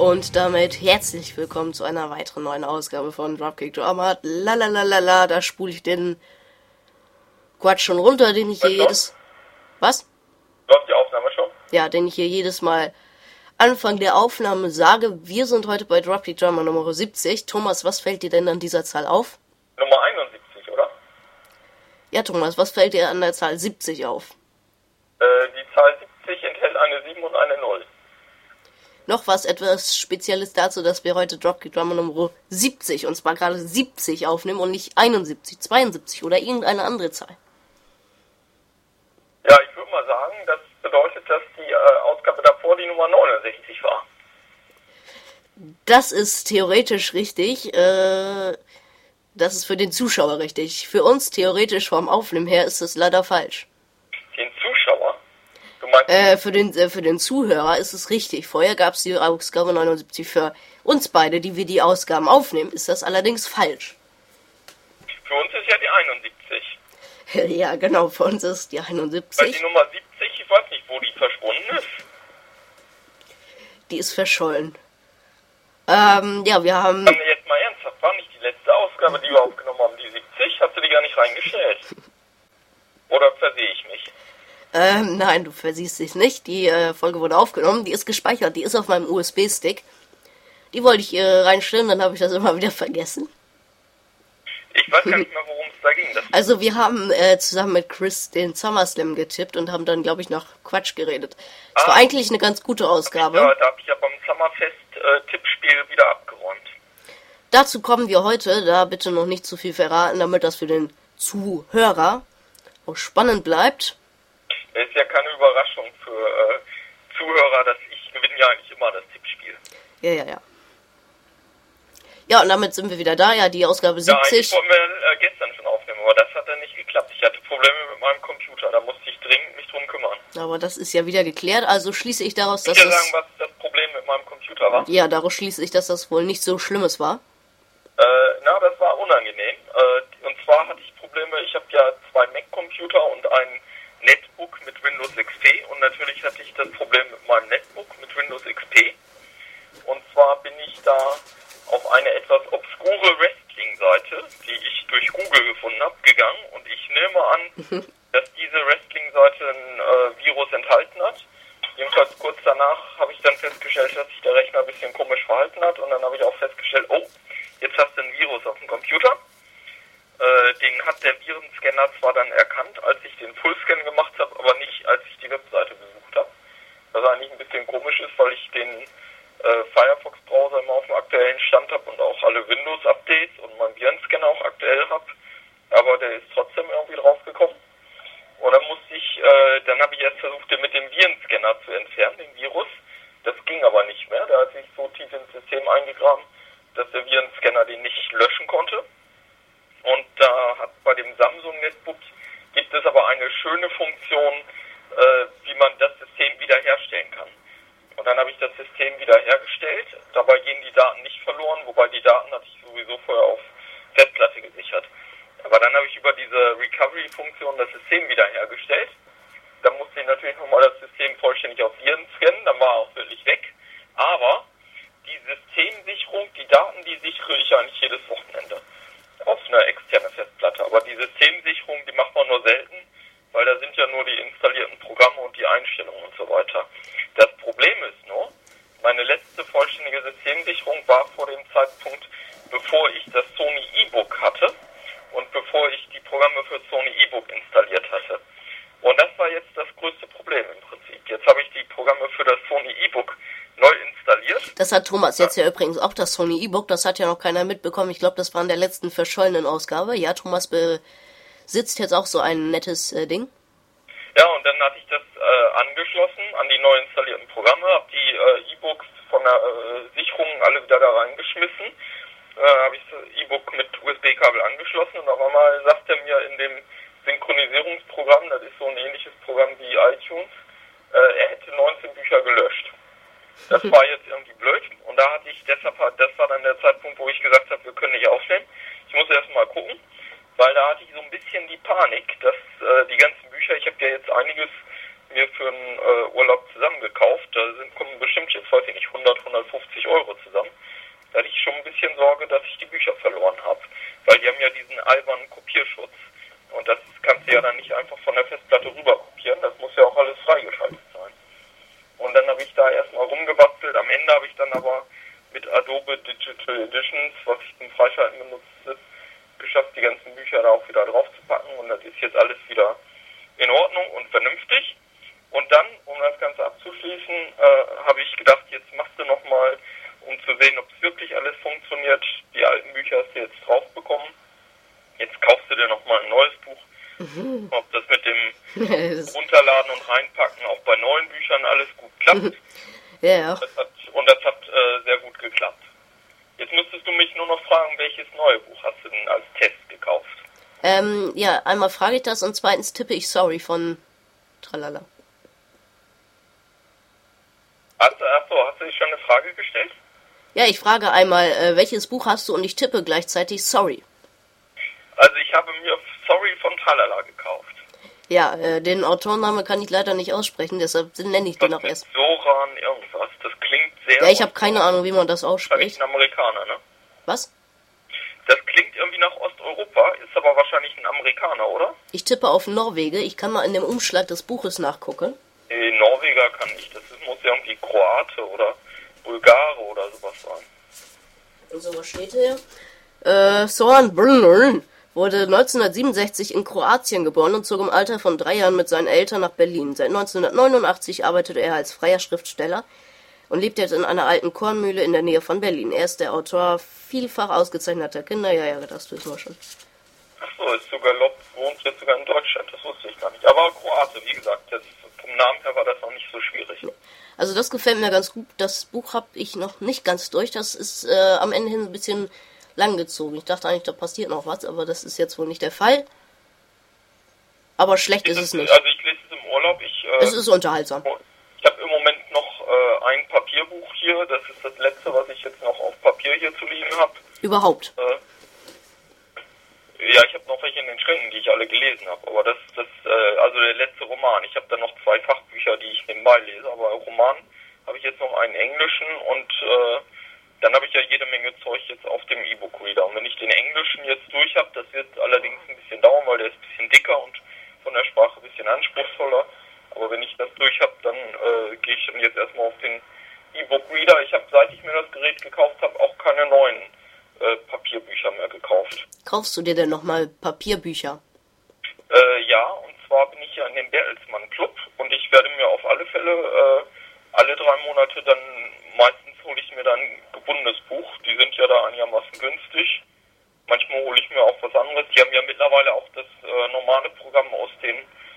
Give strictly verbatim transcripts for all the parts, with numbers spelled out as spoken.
Und damit herzlich willkommen zu einer weiteren neuen Ausgabe von Dropkick Drama. Lalalala, da spule ich den Quatsch schon runter, den ich hier jedes... Was? Läuft die Aufnahme schon? Ja, den ich hier jedes Mal Anfang der Aufnahme sage. Wir sind heute bei Dropkick Drama Nummer siebzig. Thomas, was fällt dir denn an dieser Zahl auf? Nummer einundsiebzig, oder? Ja, Thomas, was fällt dir an der Zahl siebzig auf? Äh, die Zahl siebzig enthält eine sieben und eine null. Noch was etwas Spezielles dazu, dass wir heute Dropkick Drama Nummer siebzig, und zwar gerade siebzig aufnehmen und nicht einundsiebzig, zweiundsiebzig oder irgendeine andere Zahl. Ja, ich würde mal sagen, das bedeutet, dass die äh, Ausgabe davor die Nummer neunundsechzig war. Das ist theoretisch richtig. Äh, das ist für den Zuschauer richtig. Für uns theoretisch vom Aufnehmen her ist es leider falsch. Den Zuschauer? Du meinst... Äh, für den, äh, für den Zuhörer ist es richtig. Vorher gab es die Ausgabe neunundsiebzig für uns beide, die wir die Ausgaben aufnehmen. Ist das allerdings falsch. Für uns ist ja die einundsiebzig. Ja, genau, für uns ist die Weil einundsiebzig. die Nummer siebzig, ich weiß nicht, wo die verschwunden ist. Die ist verschollen. Ähm, ja, wir haben... Dann jetzt mal ernsthaft, war nicht die letzte Ausgabe, die wir aufgenommen haben, die siebzig? Hast du die gar nicht reingestellt? Oder versehe ich mich? Ähm, nein, du versiehst dich nicht. Die äh, Folge wurde aufgenommen, die ist gespeichert, die ist auf meinem U S B-Stick. Die wollte ich äh, reinstellen, dann habe ich das immer wieder vergessen. Ich weiß gar nicht mehr, worum es da ging. Das Also wir haben äh, zusammen mit Chris den SummerSlam getippt und haben dann, glaube ich, noch Quatsch geredet. Es Ah. war eigentlich eine ganz gute Ausgabe. Ja, da habe ich ja beim Summerfest äh, Tippspiel wieder abgeräumt. Dazu kommen wir heute, da bitte noch nicht zu viel verraten, damit das für den Zuhörer auch spannend bleibt. Das ist ja keine Überraschung für äh, Zuhörer, dass ich gewinne ja eigentlich immer das Tippspiel. Ja, ja, ja. Ja, und damit sind wir wieder da. Ja, die Ausgabe Ja, eigentlich siebzig. wollten wir äh, gestern schon aufnehmen, aber das hat dann nicht geklappt. Ich hatte Probleme mit meinem Computer, da musste ich dringend mich drum kümmern. Aber das ist ja wieder geklärt, also schließe ich daraus, Soll dass ich dir sagen, es... was das Problem mit meinem Computer war? Ja, daraus schließe ich, dass das wohl nicht so Schlimmes war. Äh, na, das war unangenehm. Äh, und zwar hatte ich Probleme, ich habe ja zwei Mac-Computer und ein Netbook mit Windows X P und natürlich hatte ich das Problem mit meinem Netbook mit Windows X P. Und zwar bin ich da auf eine etwas obskure Wrestling-Seite, die ich durch Google gefunden habe, gegangen und ich nehme an, dass diese Wrestling-Seite ein äh, Virus enthalten hat. Jedenfalls kurz danach habe ich dann festgestellt, dass sich der Rechner ein bisschen komisch verhalten hat und dann habe ich auch festgestellt, oh, jetzt hast du ein Virus auf dem Computer. Äh, den hat der Virenscanner zwar dann erkannt, als ich den Fullscan gemacht habe, aber nicht, als ich die Webseite besucht habe. Was eigentlich ein bisschen komisch ist, weil ich den äh, Firefox-Browser immer auf dem aktuellen Stand habe und auch alle Windows-Updates und meinen Virenscanner auch aktuell habe. Aber der ist trotzdem irgendwie draufgekommen. Und dann musste ich, äh, dann habe ich erst versucht, den mit dem Virenscanner zu entfernen, den Virus. Das ging aber nicht mehr. Der hat sich so tief ins System eingegraben, dass der Virenscanner den nicht löschen konnte. Und da hat bei dem Samsung Netbook gibt es aber eine schöne Funktion, äh, wie man das System wiederherstellen kann. Und dann habe ich das System wiederhergestellt. Dabei gehen die Daten nicht verloren, wobei die Daten hatte ich sowieso vorher auf Festplatte gesichert. Aber dann habe ich über diese Recovery-Funktion das System wiederhergestellt. Dann musste ich natürlich nochmal das System vollständig auf Viren scannen, dann war er auch wirklich weg. Aber die Systemsicherung, die Daten, die sichere ich eigentlich jedes Wochenende auf eine externe Festplatte. Aber die Systemsicherung, die macht man nur selten, weil da sind ja nur die installierten Programme und die Einstellungen und so weiter. Das Problem ist nur, meine letzte vollständige Systemsicherung war vor dem Zeitpunkt, bevor ich das Sony E-Book hatte und bevor ich die Programme für Sony E-Book installiert hatte. Und das war jetzt das größte Problem im Prinzip. Jetzt habe ich die Programme für das Sony E-Book neu installiert. Das hat Thomas jetzt ja übrigens auch, das Sony E-Book, das hat ja noch keiner mitbekommen. Ich glaube, das war in der letzten verschollenen Ausgabe. Ja, Thomas besitzt jetzt auch so ein nettes äh, Ding. Ja, und dann hatte ich das äh, angeschlossen an die neu installierten Programme, habe die äh, E-Books von der äh, Sicherung alle wieder da reingeschmissen, äh, habe ich das E-Book mit U S B-Kabel angeschlossen und auf einmal sagt er mir in dem Synchronisierungsprogramm, das ist so ein ähnliches Programm wie iTunes, äh, er hätte neunzehn Bücher gelöscht. Das war jetzt irgendwie blöd und da hatte ich deshalb, das war dann der Zeitpunkt, wo ich gesagt habe, wir können nicht aufnehmen. Ich muss erst mal gucken, weil da hatte ich so ein bisschen die Panik, dass äh, die ganzen Bücher, ich habe ja jetzt einiges mir für einen äh, Urlaub zusammengekauft, da sind, kommen bestimmt jetzt, weiß ich nicht, hundert, hundertfünfzig Euro verloren habe. Weil die haben ja diesen albernen Kopierschutz. Und das kannst du ja dann nicht einfach von der Festplatte rüber kopieren. Das muss ja auch alles freigeschaltet sein. Und dann habe ich da erstmal rumgebastelt. Am Ende habe ich dann aber mit Adobe Digital Editions, was ich zum Freischalten benutze, geschafft, die ganzen Bücher da auch wieder drauf zu packen. Und das ist jetzt alles wieder in Ordnung und vernünftig. Und dann, um das Ganze abzuschließen, äh, habe ich gedacht, jetzt machst du nochmal, um zu sehen, ob es wirklich alles funktioniert. Die alten Bücher hast du jetzt drauf bekommen. Jetzt kaufst du dir nochmal ein neues Buch. Mhm. Ob das mit dem Runterladen und Reinpacken auch bei neuen Büchern alles gut klappt. Ja, ja. Das hat, und das hat äh, sehr gut geklappt. Jetzt müsstest du mich nur noch fragen, welches neue Buch hast du denn als Test gekauft? Ähm, ja, einmal frage ich das und zweitens tippe ich Sorry von Tralala. Also, achso, hast du dich schon eine Frage gestellt? Ja, ich frage einmal, äh, welches Buch hast du und ich tippe gleichzeitig Sorry. Also ich habe mir Sorry von Tralala gekauft. Ja, äh, den Autorname kann ich leider nicht aussprechen, deshalb nenne ich den auch erst. Soran irgendwas, das klingt sehr... Ja, ich habe keine Ahnung, wie man das ausspricht. Wahrscheinlich ein Amerikaner, ne? Was? Das klingt irgendwie nach Osteuropa, ist aber wahrscheinlich ein Amerikaner, oder? Ich tippe auf Norwege, ich kann mal in dem Umschlag des Buches nachgucken. Nee, Norweger kann nicht, das ist, muss ja irgendwie Kroate oder Bulgare oder sowas sein. Und so, was steht hier? Äh, Soran Brunner wurde neunzehnhundertsiebenundsechzig in Kroatien geboren und zog im Alter von drei Jahren mit seinen Eltern nach Berlin. Seit neunzehnhundertneunundachtzig arbeitete er als freier Schriftsteller und lebt jetzt in einer alten Kornmühle in der Nähe von Berlin. Er ist der Autor vielfach ausgezeichneter Kinder. Ja, ja, das wissen wir schon. Ach so, ist sogar Lob, wohnt jetzt sogar in Deutschland, das wusste ich gar nicht. Aber Kroate, wie gesagt, jetzt vom Namen her war das noch nicht so schwierig. Also das gefällt mir ganz gut. Das Buch habe ich noch nicht ganz durch. Das ist äh, am Ende hin ein bisschen langgezogen. Ich dachte eigentlich, da passiert noch was, aber das ist jetzt wohl nicht der Fall. Aber schlecht ist, ist es nicht. Also ich lese es im Urlaub. Ich, äh, es ist unterhaltsam. Ich habe im Moment noch äh, ein Papierbuch hier. Das ist das letzte, was ich jetzt noch auf Papier hier zu liegen habe. Überhaupt? Äh, ja, ich habe noch welche in den Schränken, die ich alle gelesen habe. Aber das, das, äh, also der letzte Roman. Ich habe dann noch zwei Fachbücher, die ich nebenbei lese. Aber Roman habe ich jetzt noch einen englischen und äh, dann habe ich ja jede Menge Zeug jetzt auf dem E-Book-Reader. Und wenn ich den englischen jetzt durch habe, das wird allerdings ein bisschen dauern, weil der ist ein bisschen dicker und von der Sprache ein bisschen anspruchsvoller. Aber wenn ich das durch habe, dann äh, gehe ich dann jetzt erstmal auf den E-Book-Reader. Ich habe, seit ich mir das Gerät gekauft habe, auch keine neuen äh, Papierbücher mehr gekauft. Kaufst du dir denn nochmal Papierbücher? Äh, ja, und zwar bin ich ja in dem Bertelsmann-Club und ich werde mir auf alle Fälle äh, alle drei Monate dann, meistens hole ich mir dann ein gebundenes Buch. Die sind ja da einigermaßen günstig. Manchmal hole ich mir auch was anderes. Die haben ja mittlerweile auch das äh, normale Programm aus den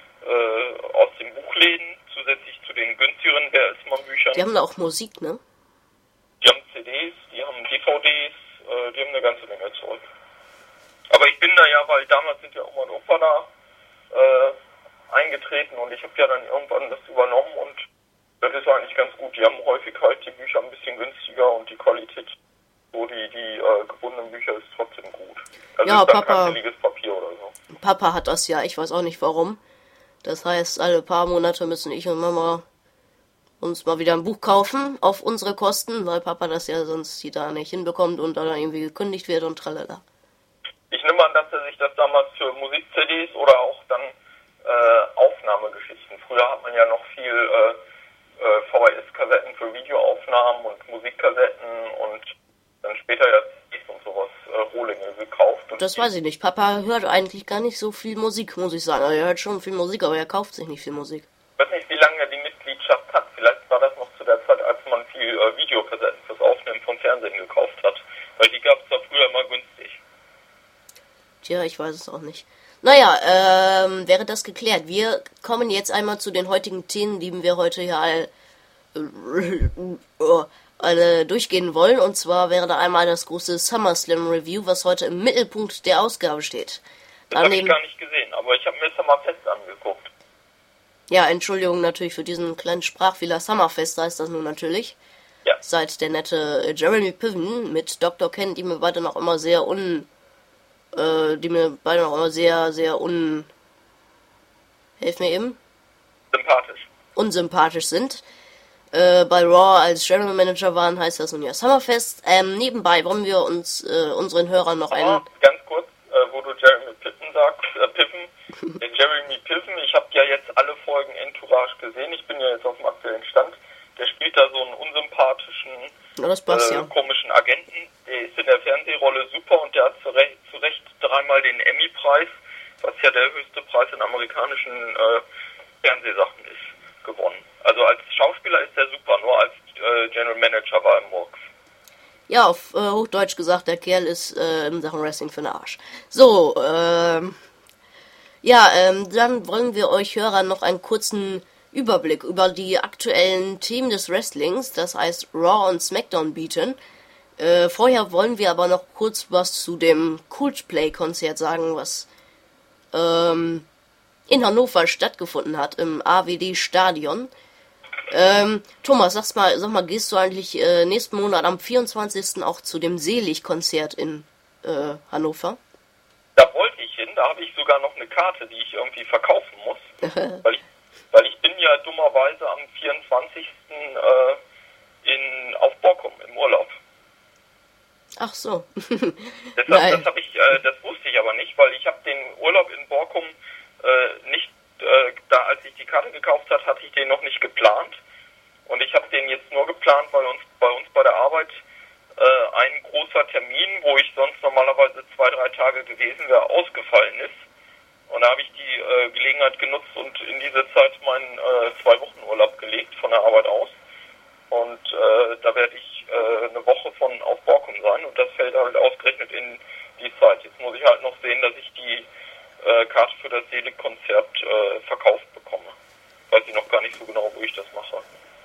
äh, aus den Buchläden, zusätzlich zu den günstigeren Bertelsmann-Büchern. Die haben da auch Musik, ne? Die haben C Ds, die haben D V Ds, äh, die haben eine ganze Menge Zeug. Aber ich bin da ja, weil damals sind ja Oma und Opa da äh, eingetreten und ich habe ja dann irgendwann das übernommen und das ist eigentlich ganz gut. Die haben häufig halt die Bücher ein bisschen günstiger und die Qualität, so die, die äh, gebundenen Bücher ist trotzdem gut. Also ja, ist dann Papa, kein billiges Papier oder so. Papa hat das ja, ich weiß auch nicht warum. Das heißt, alle paar Monate müssen ich und Mama uns mal wieder ein Buch kaufen, auf unsere Kosten, weil Papa das ja sonst die da nicht hinbekommt und dann irgendwie gekündigt wird und tralala. Ich nehme an, dass er sich das damals für Musik-C Ds oder auch dann äh, Aufnahmegeschichten. Früher hat man ja noch viel äh, äh, V H S-Kassetten für Videoaufnahmen und Musikkassetten und dann später ja C Ds und sowas, äh, Rohlinge gekauft. Und das weiß ich nicht. Papa hört eigentlich gar nicht so viel Musik, muss ich sagen. Also er hört schon viel Musik, aber er kauft sich nicht viel Musik. Ich weiß nicht, wie lange er die Mitgliedschaft hat. Vielleicht war das noch zu der Zeit, als man viel äh, Videokassetten fürs Aufnehmen von Fernsehen gekauft hat. Weil die gab es da früher immer günstig. Tja, ich weiß es auch nicht. Naja, ähm, wäre das geklärt. Wir kommen jetzt einmal zu den heutigen Themen, die wir heute hier all, äh, alle durchgehen wollen. Und zwar wäre da einmal das große SummerSlam Review, was heute im Mittelpunkt der Ausgabe steht. Das habe ich gar nicht gesehen, aber ich habe mir Summerfest angeguckt. Ja, Entschuldigung natürlich für diesen kleinen Sprachfehler. Summerfest heißt das nun natürlich. Ja. Seit der nette Jeremy Piven mit Doktor Ken, die mir beide noch immer sehr un... Äh, die mir beide noch immer sehr, sehr un... Helf mir eben. Sympathisch. Unsympathisch sind. äh, bei Raw als General Manager waren, heißt das nun ja Summerfest. Ähm, nebenbei wollen wir uns äh, unseren Hörern noch einen... Aber ganz kurz, äh, wo du Jeremy Piven sagst, äh, Piven, der Jeremy Piven, ich habe ja jetzt alle Folgen Entourage gesehen, ich bin ja jetzt auf dem aktuellen Stand, der spielt da so einen unsympathischen, ja, das passt, äh, ja. komischen Agenten, der ist in der Fernsehrolle super und der hat zu Recht, zu Recht dreimal den Emmy-Preis, was ja der höchste Preis in amerikanischen äh, Fernsehsachen ist, gewonnen. Also als Schauspieler ist der super, nur als äh, General Manager war er Murks. Ja, auf äh, Hochdeutsch gesagt, der Kerl ist äh, in Sachen Wrestling für den Arsch. So, ähm... ja, ähm, dann wollen wir euch Hörer noch einen kurzen Überblick über die aktuellen Themen des Wrestlings, das heißt Raw und SmackDown bieten. Äh, vorher wollen wir aber noch kurz was zu dem Coldplay-Konzert sagen, was ähm, in Hannover stattgefunden hat, im A W D-Stadion. Ähm, Thomas, sag's mal, sag mal, gehst du eigentlich äh, nächsten Monat am vierundzwanzigsten auch zu dem Selig-Konzert in äh, Hannover? Da wollte ich hin, da habe ich sogar noch eine Karte, die ich irgendwie verkaufen muss, weil ich, weil ich bin ja dummerweise am vierundzwanzigsten Äh, in, auf Borkum im Urlaub. Ach so. Deshalb, das, hab ich, äh, das wusste ich aber nicht, weil ich habe den Urlaub in Borkum äh, nicht, äh, da als ich die Karte gekauft habe, hatte ich den noch nicht geplant. Und ich habe den jetzt nur geplant, weil uns bei uns bei der Arbeit äh, ein großer Termin, wo ich sonst normalerweise zwei, drei Tage gewesen wäre, ausgefallen ist. Und da habe ich die äh, Gelegenheit genutzt und in diese Zeit meinen äh, zwei Wochen Urlaub gelegt von der Arbeit aus. Und äh, da werde ich äh, eine Woche von auf Borkum sein und das fällt halt ausgerechnet in die Zeit. Jetzt muss ich halt noch sehen, dass ich die äh, Karte für das Selig-Konzert äh, verkauft bekomme. Weiß ich noch gar nicht so genau, wo ich das mache.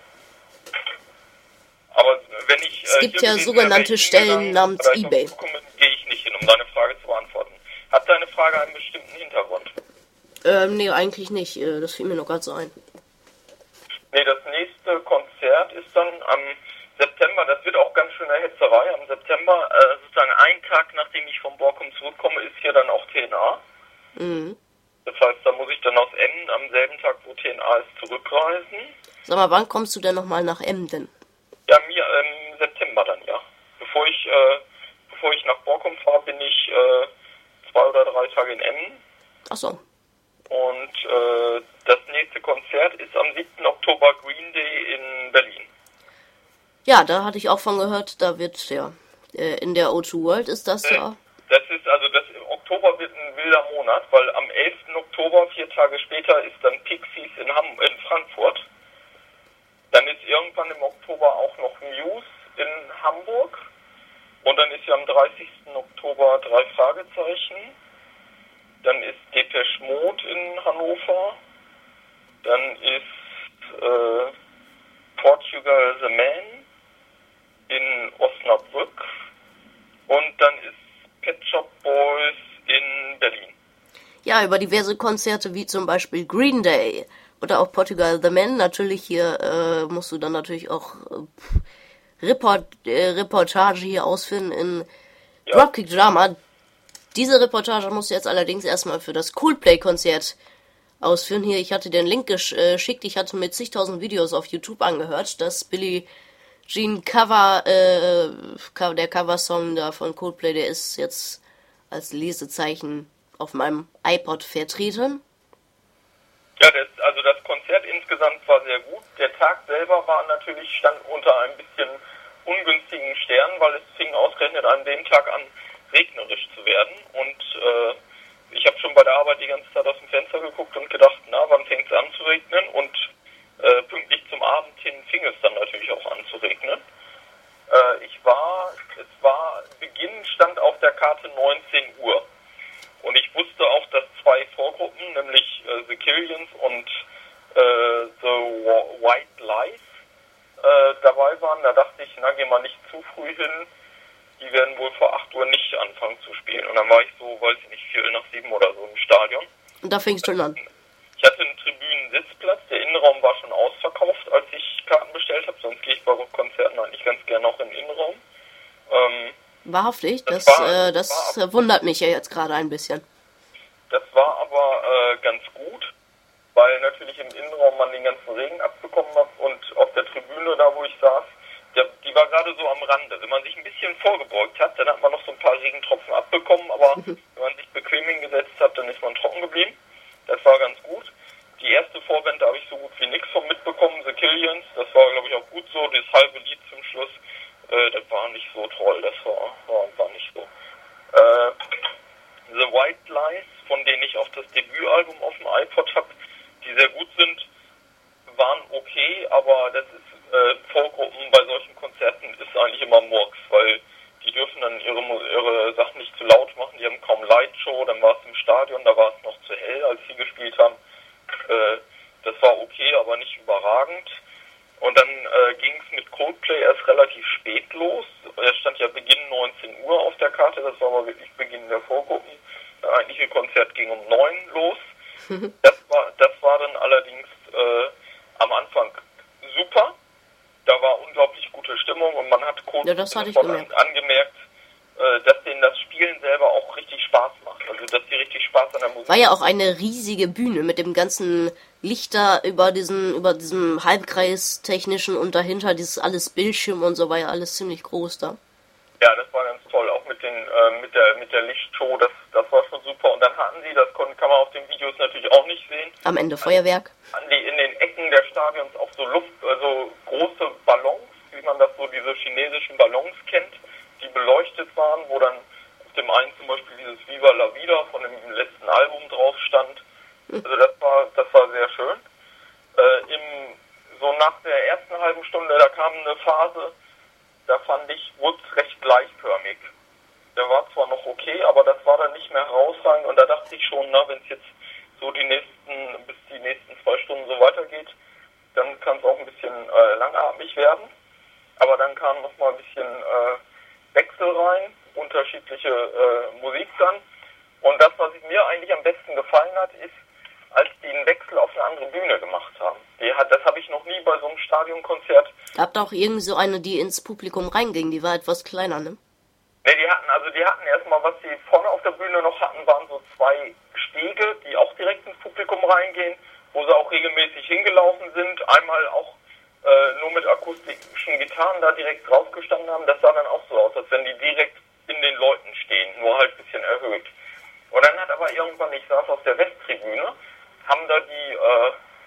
Aber wenn ich... Es gibt äh, ja sogenannte Stellen namens eBay. Gehe ich nicht hin, um deine Frage zu beantworten. Hat deine Frage einen bestimmten Hintergrund? Ähm, nee, eigentlich nicht. Das fiel mir noch gerade so ein. Nee, das nächste Konzert ist dann am September, das wird auch ganz schön eine Hetzerei, am September, äh, sozusagen einen Tag nachdem ich vom Borkum zurückkomme, ist hier dann auch T N A. Mhm. Das heißt, da muss ich dann aus Emden am selben Tag, wo T N A ist, zurückreisen. Sag mal, wann kommst du denn nochmal nach Emden? Ja, mir im September dann, ja. Bevor ich, äh, bevor ich nach Borkum fahre, bin ich äh, zwei oder drei Tage in Emden. Ach so. Und äh, das nächste Konzert ist am siebten Oktober Green Day in Berlin. Ja, da hatte ich auch von gehört, da wird, ja, äh, in der O zwei World ist das äh, ja. Das ist, also das Oktober wird ein wilder Monat, weil am elften Oktober, vier Tage später, ist dann Pixies in, Ham in Frankfurt. Dann ist irgendwann im Oktober auch noch Muse in Hamburg. Und dann ist ja am dreißigsten Oktober drei Fragezeichen. Dann ist Depeche Mode in Hannover. Dann ist äh, Portugal the Man in Osnabrück. Und dann ist Pet Shop Boys in Berlin. Ja, über diverse Konzerte wie zum Beispiel Green Day oder auch Portugal the Man. Natürlich hier äh, musst du dann natürlich auch äh, Report, äh, Reportage hier ausführen in ja. Dropkick Drama. Diese Reportage musst du jetzt allerdings erstmal für das Coldplay-Konzert ausführen. Hier, ich hatte den Link geschickt, ich hatte mit zigtausend Videos auf YouTube angehört, das Billie Jean Cover, äh, der Coversong da von Coldplay, der ist jetzt als Lesezeichen auf meinem iPod vertreten. Ja, das, also das Konzert insgesamt war sehr gut. Der Tag selber war natürlich, stand unter ein bisschen ungünstigen Sternen, weil es fing ausgerechnet an dem Tag an, regnerisch zu werden. Und äh, ich habe schon bei der Arbeit die ganze Zeit aus dem Fenster geguckt und gedacht, na, wann fängt es an zu regnen? Und äh, pünktlich zum Abend hin fing es dann natürlich auch an zu regnen. Äh, ich war, es war, Beginn stand auf der Karte neunzehn Uhr. Und ich wusste auch, dass zwei Vorgruppen, nämlich äh, The Killians und äh, The White Lies, äh, dabei waren. Da dachte ich, na, geh mal nicht zu früh hin. Die werden wohl vor acht Uhr nicht anfangen zu spielen. Und dann war ich so, weiß ich nicht, Viertel nach sieben oder so im Stadion. Und da fing es schon an. Ich hatte einen Tribünen-Sitzplatz. Der Innenraum war schon ausverkauft, als ich Karten bestellt habe. Sonst gehe ich bei Konzerten eigentlich ganz gerne auch in den Innenraum. Ähm, Wahrhaftig, das, das, war, äh, das war, wundert mich ja jetzt gerade ein bisschen. Das war aber äh, ganz gut, weil natürlich im Innenraum man den ganzen Regen abbekommen hat und auf der Tribüne, da wo ich saß, der, die war gerade so am Rande. Wenn man sich ein bisschen vorgebeugt hat, dann hat man noch so ein paar Regentropfen abbekommen, aber wenn man sich bequem hingesetzt hat, dann ist man trocken geblieben. Das war ganz gut. Die erste Vorband, da habe ich so gut wie nichts von mitbekommen, The Killians, das war glaube ich auch gut so, das halbe Lied zum Schluss, äh, das war nicht so toll, das war, war, war nicht so. Äh, The White Lies, von denen ich auch das Debütalbum auf dem iPod habe, die sehr gut sind, waren okay, aber das ist, äh, Vorgruppen bei solchen Konzerten ist eigentlich immer Murks, weil die dürfen dann ihre, ihre Sachen nicht zu laut machen, die haben kaum Lightshow, dann war es im Stadion, da war es noch zu hell, als sie gespielt haben. Äh, das war okay, aber nicht überragend. Und dann äh, ging es mit Coldplay erst relativ spät los. Er stand ja Beginn neunzehn Uhr auf der Karte, das war aber wirklich Beginn der Vorgruppen. Das eigentliche Konzert ging um neun los. Das war, das war dann allerdings äh, am Anfang super. Da war unglaublich gute Stimmung und man hat Coldplay ja, das hatte ich an, gemerkt. angemerkt, äh, dass denen das Spielen selber auch richtig Spaß macht. Also dass die richtig Spaß an der Musik War ja auch eine riesige Bühne mit dem ganzen Lichter über diesen, über diesem Halbkreis technischen und dahinter dieses alles Bildschirm und so, war ja alles ziemlich groß da. Ja, das war ganz toll, auch mit den äh, mit der mit der Lichtshow, das das war schon super. Und dann hatten sie, das kann man auf den Videos natürlich auch nicht sehen, Am Ende Feuerwerk. an die in den Ecken der Stadions auch so Luft, also große Ballons, wie man das so diese chinesischen Ballons kennt, die beleuchtet waren, wo dann auf dem einen zum Beispiel dieses Viva la Vida von dem letzten Album drauf stand. Also das war das war sehr schön. Äh, im so nach der ersten halben Stunde, da kam eine Phase, da fand ich, wurde es recht gleichförmig. Der war zwar noch okay, aber das war dann nicht mehr herausragend und da dachte ich schon, na, wenn es jetzt so die nächsten, bis die nächsten zwei Stunden so weitergeht, dann kann es auch ein bisschen äh, langatmig werden. Aber dann kam noch mal ein bisschen äh, Wechsel rein, unterschiedliche äh, Musik dann. Und das, was mir eigentlich am besten gefallen hat, ist, als die einen Wechsel auf eine andere Bühne gemacht haben. Die hat, das habe ich noch nie bei so einem Stadionkonzert. Gab da auch irgendwie so eine, die ins Publikum reinging, die war etwas kleiner, ne? Ne, die hatten, also die hatten erstmal, was sie vorne auf der Bühne noch hatten, waren so zwei Stege, die auch direkt ins Publikum reingehen, wo sie auch regelmäßig hingelaufen sind. Einmal auch äh, nur mit akustischen Gitarren da direkt draufgestanden haben. Das sah dann auch so aus, als wenn die direkt in den Leuten stehen, nur halt ein bisschen erhöht. Und dann hat aber irgendwann, ich saß auf der Westtribüne, haben da die, äh,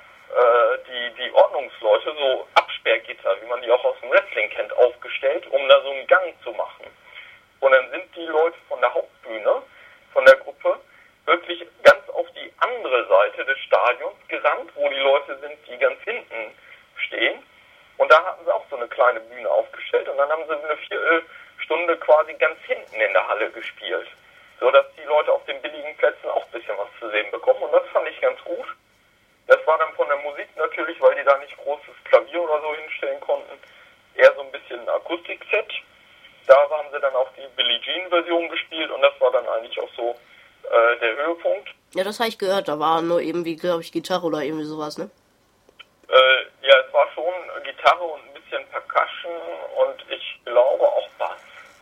äh, die, die Ordnungsleute so Absperrgitter, wie man die auch aus dem Wrestling kennt, aufgestellt, um da so einen Gang zu machen. Und dann sind die Leute von der Hauptbühne, von der Gruppe, wirklich ganz auf die andere Seite des Stadions gerannt, wo die Leute sind, die ganz hinten stehen. Und da hatten sie auch so eine kleine Bühne aufgestellt und dann haben sie eine Viertelstunde quasi ganz hinten in der Halle gespielt, so dass die Leute auf den billigen Plätzen auch ein bisschen was zu sehen bekommen. Und das fand ich ganz gut. Das war dann von der Musik natürlich, weil die da nicht großes Klavier oder so hinstellen konnten, eher so ein bisschen ein Akustikset. Da haben sie dann auch die Billie Jean-Version gespielt und das war dann eigentlich auch so äh, der Höhepunkt. Ja, das habe ich gehört, da war nur irgendwie, glaube ich, Gitarre oder irgendwie sowas, ne? Äh, ja, es war schon Gitarre und ein bisschen Percussion und ich glaube auch Bass.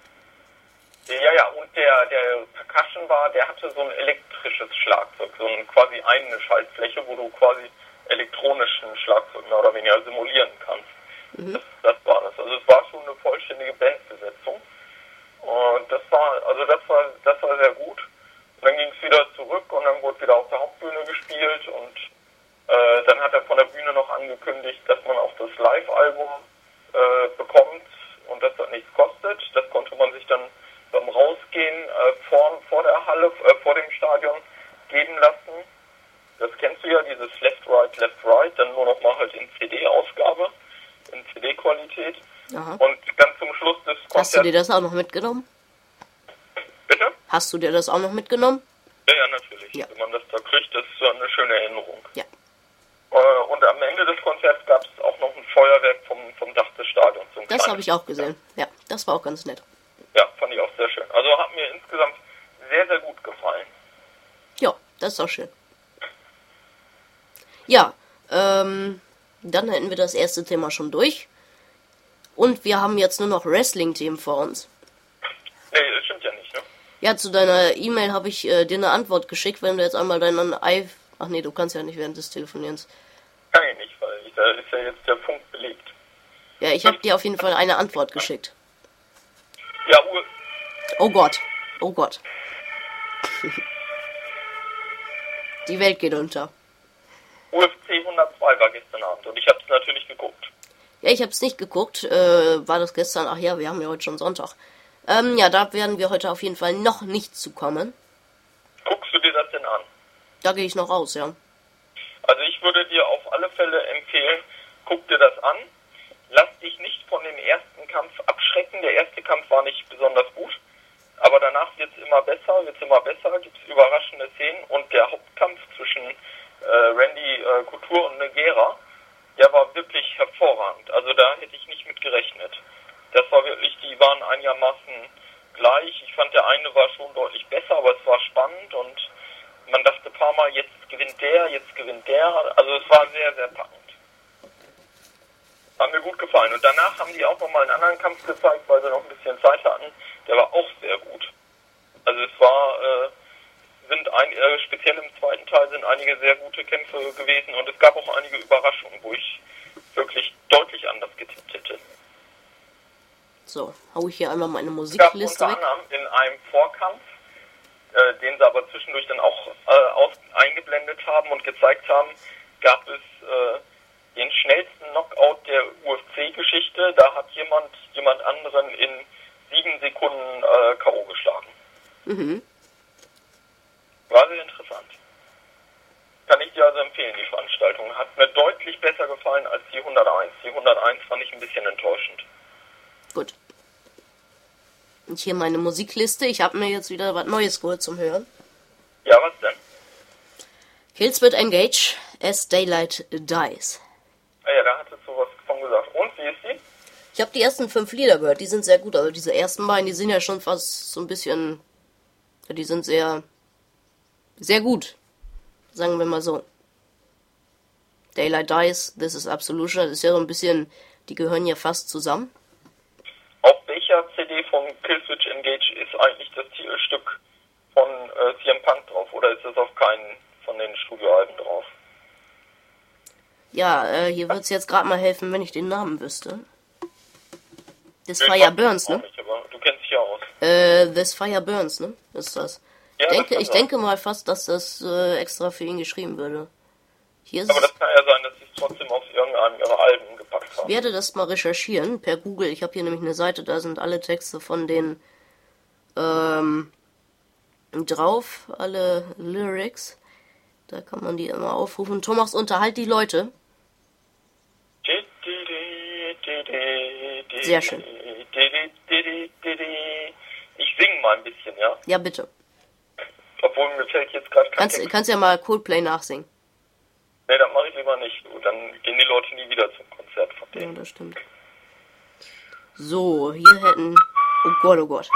Ja, ja, und der, der Percussion war, der hatte so ein elektrisches Schlagzeug, so ein, quasi eine Schaltfläche, wo du quasi elektronischen Schlagzeug mehr oder weniger simulieren kannst. Mhm. Das, das war das. Also es war schon eine vollständige Bandbesetzung. Und das war, also das war, das war sehr gut. Und dann ging es wieder zurück und dann wurde wieder auf der Hauptbühne gespielt und äh, dann hat er von der Bühne noch angekündigt, dass man auch das Live-Album äh, bekommt und dass das nichts kostet. Das konnte man sich dann beim Rausgehen äh, vor, vor der Halle, äh, vor dem Stadion geben lassen. Das kennst du ja, dieses Left, Right, Left, Right, dann nur noch mal halt in C D-Ausgabe, in C D-Qualität. Und ganz zum Schluss des Konzerts... Hast du dir das auch noch mitgenommen? Bitte? Hast du dir das auch noch mitgenommen? Ja, ja, natürlich. Ja. Wenn man das da kriegt, das ist so eine schöne Erinnerung. Ja. Äh, und am Ende des Konzerts gab es auch noch ein Feuerwerk vom, vom Dach des Stadions. So das habe ich auch gesehen. Ja, das war auch ganz nett. Ja, fand ich auch sehr schön. Also hat mir insgesamt sehr, sehr gut gefallen. Ja, das ist auch schön. Ja, ähm, dann hätten wir das erste Thema schon durch. Und wir haben jetzt nur noch Wrestling-Themen vor uns. Nee, das stimmt ja nicht, ne? Ja, zu deiner E-Mail habe ich äh, dir eine Antwort geschickt. Wenn du jetzt einmal deinen I- Ach nee, du kannst ja nicht während des Telefonierens. Kann ich nicht, weil ich, da ist ja jetzt der Punkt belegt. Ja, ich habe dir auf jeden Fall eine Antwort geschickt. Ja, Uhr. Oh Gott. Oh Gott. Die Welt geht unter. U F C hundertzwei war gestern Abend und ich habe es natürlich geguckt. Ja, ich habe es nicht geguckt. Äh, war das gestern? Ach ja, wir haben ja heute schon Sonntag. Ähm, ja, da werden wir heute auf jeden Fall noch nicht zu kommen. Guckst du dir das denn an? Da gehe ich noch raus, ja. Also ich würde dir auf alle Fälle empfehlen, guck dir das an. Lass dich nicht von dem ersten Kampf abschrecken. Der erste Kampf war nicht besonders gut. Aber danach wird es immer besser, wird es immer besser, gibt es überraschende Szenen. Und der Hauptkampf zwischen äh, Randy äh, Couture und Nogueira, der war wirklich hervorragend. Also da hätte ich nicht mit gerechnet. Das war wirklich, die waren einigermaßen gleich. Ich fand, der eine war schon deutlich besser, aber es war spannend und man dachte ein paar Mal, jetzt gewinnt der, jetzt gewinnt der. Also es war sehr, sehr packend. Hat mir gut gefallen. Und danach haben die auch nochmal einen anderen Kampf gezeigt, weil sie noch ein bisschen Zeit hatten. Der war auch sehr gut. Also es war, äh, sind ein, äh, speziell im zweiten Teil sind einige sehr gute Kämpfe gewesen und es gab auch einige Überraschungen, wo ich wirklich deutlich anders getippt hätte. So, hau ich hier einmal meine Es gab Musikliste unter weg. anderem in einem Vorkampf, äh, den sie aber zwischendurch dann auch äh, aus, eingeblendet haben und gezeigt haben, gab es äh, den schnellsten Knockout der U F C-Geschichte. Da hat jemand jemand anderen in sieben Sekunden äh, K O geschlagen. Mhm. War sehr interessant. Kann ich dir also empfehlen, die Veranstaltung. Hat mir deutlich besser gefallen als die hunderteins. Die hunderteins fand ich ein bisschen enttäuschend. Gut. Und hier meine Musikliste. Ich habe mir jetzt wieder was Neues geholt zum Hören. Ja, was denn? Killswitch Engage as Daylight Dies. Ah ja, da hattest du was von gesagt. Und, wie ist die? Ich habe die ersten fünf Lieder gehört, die sind sehr gut. Also diese ersten beiden, die sind ja schon fast so ein bisschen... Die sind sehr... Sehr gut. Sagen wir mal so. Daylight Dies, This is Absolution, das ist ja so ein bisschen... Die gehören ja fast zusammen. Auf welcher C D von Killswitch Engage ist eigentlich das Titelstück von äh, C M Punk drauf? Oder ist das auf keinen von den Studioalben drauf? Ja, äh, hier wird's jetzt gerade mal helfen, wenn ich den Namen wüsste. This Ich Fire weiß Burns, auch ne? nicht, aber du kennst dich ja aus. Äh, This Fire Burns, ne? Ist das. Ja, Ich das denke, kann ich sein. denke mal fast, dass das äh, extra für ihn geschrieben würde. Hier ist Aber es. das kann ja sein, dass sie es trotzdem auf irgendeinem ihrer Alben gepackt haben. Ich werde das mal recherchieren per Google. Ich habe hier nämlich eine Seite, da sind alle Texte von den ähm, drauf, alle Lyrics. Da kann man die immer aufrufen. Thomas, unterhalt die Leute. Sehr schön. Ich singe mal ein bisschen, ja? Ja, bitte. Obwohl mir fällt jetzt gerade kein Kannst, Text. kannst ja mal Coldplay nachsingen. Nee, das mache ich lieber nicht. Du, dann gehen die Leute nie wieder zum Konzert von Ja, denen. das stimmt. So, hier hätten... Oh Gott, oh Gott.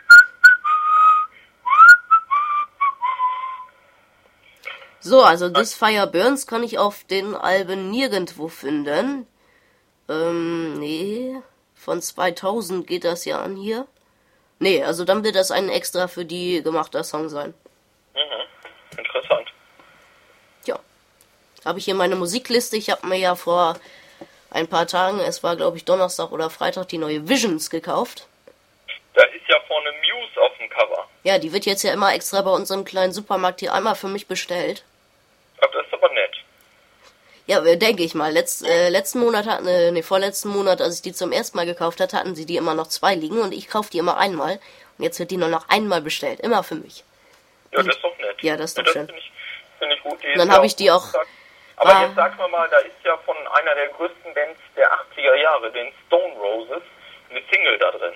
So, also This Fire Burns kann ich auf den Alben nirgendwo finden. Ähm, nee. Von zweitausend geht das ja an hier. Nee, also dann wird das ein extra für die gemachter Song sein. Mhm. Interessant. Ja. Habe ich hier meine Musikliste. Ich habe mir ja vor ein paar Tagen, es war glaube ich Donnerstag oder Freitag, die neue Visions gekauft. Da ist ja vorne Muse auf dem Cover. Ja, die wird jetzt ja immer extra bei unserem kleinen Supermarkt hier einmal für mich bestellt. Ach, das ist aber nett. Ja, denke ich mal. Letzt, äh, letzten Monat hatten, äh, nee, vorletzten Monat, als ich die zum ersten Mal gekauft hatte, hatten sie die immer noch zwei liegen und ich kaufe die immer einmal. Und jetzt wird die nur noch einmal bestellt. Immer für mich. Ja, das ist doch nett. Ja, das ist doch das schön. Finde ich, find ich gut. Die Und ist dann ja habe ich die auch- Geburtstag. Aber Ah. jetzt sag mir mal, da ist ja von einer der größten Bands der achtziger Jahre, den Stone Roses, eine Single da drin.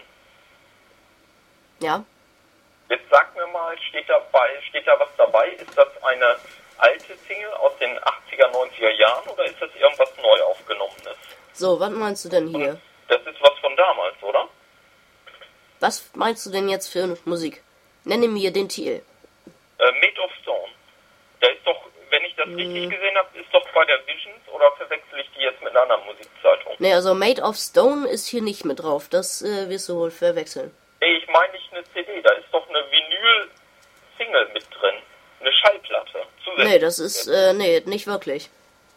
Ja. Jetzt sag mir mal, steht da, bei, steht da was dabei? Ist das eine alte Single aus den achtziger, neunziger Jahren oder ist das irgendwas neu aufgenommenes? So, was meinst du denn hier? Das ist was von damals, oder? Was meinst du denn jetzt für Musik? Nenne mir den Titel. Äh, Made of Stone. Da ist doch, wenn ich das Hm. richtig gesehen habe, ist doch bei der Visions oder verwechsel ich die jetzt mit einer anderen Musikzeitung? Ne, also Made of Stone ist hier nicht mit drauf. Das äh, wirst du wohl verwechseln. Nee, ich meine nicht eine C D, da ist doch eine Vinyl-Single mit drin. Eine Schallplatte. Zu, senden. Nee, das ist, äh, nee, nicht wirklich.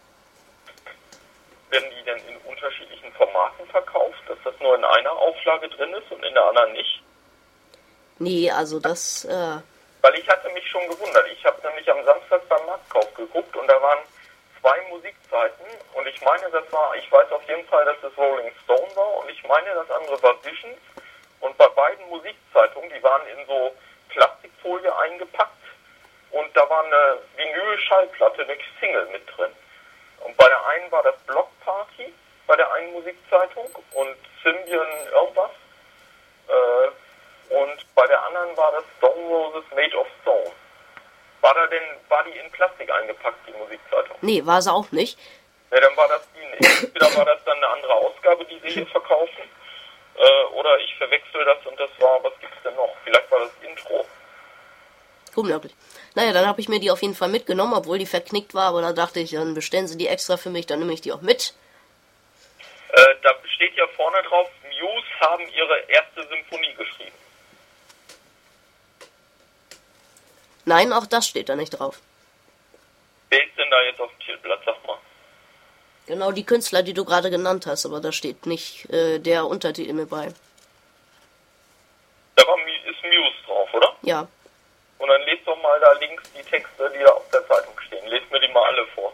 Werden die denn in unterschiedlichen Formaten verkauft, dass das nur in einer Auflage drin ist und in der anderen nicht? Nee, also das, äh... Weil ich hatte mich schon gewundert. Ich habe nämlich am Samstag beim Marktkauf geguckt und da waren zwei Musikzeiten und ich meine, das war, ich weiß auf jeden Fall, dass es Rolling Stone war und ich meine, das andere war Visions und bei beiden Musikzeitungen, die waren in so Plastikfolie eingepackt und da war eine Vinyl-Schallplatte, eine Single mit drin. Und bei der einen war das Block Party, bei der einen Musikzeitung und Symbian irgendwas. Äh, und bei der anderen war das Stone Roses Made of Stone. War da denn, war die in Plastik eingepackt, die Musikzeitung? Nee, war sie auch nicht. Ne, dann war das die nicht. Entweder war das dann eine andere Ausgabe, die sie hier verkaufen, äh, oder ich verwechsel das und das war, was gibt's denn noch? Vielleicht war das Intro. Unmöglich. Naja, dann habe ich mir die auf jeden Fall mitgenommen, obwohl die verknickt war, aber da dachte ich, dann bestellen sie die extra für mich, dann nehme ich die auch mit. Äh, da steht ja vorne drauf, Muse haben ihre erste Symphonie geschrieben. Nein, auch das steht da nicht drauf. Wer ist denn da jetzt auf dem Titelblatt, sag mal? Genau die Künstler, die du gerade genannt hast, aber da steht nicht äh, der Untertitel mit bei. Da war, ist Muse drauf, oder? Ja. Und dann lest doch mal da links die Texte, die da auf der Zeitung stehen. Lest mir die mal alle vor.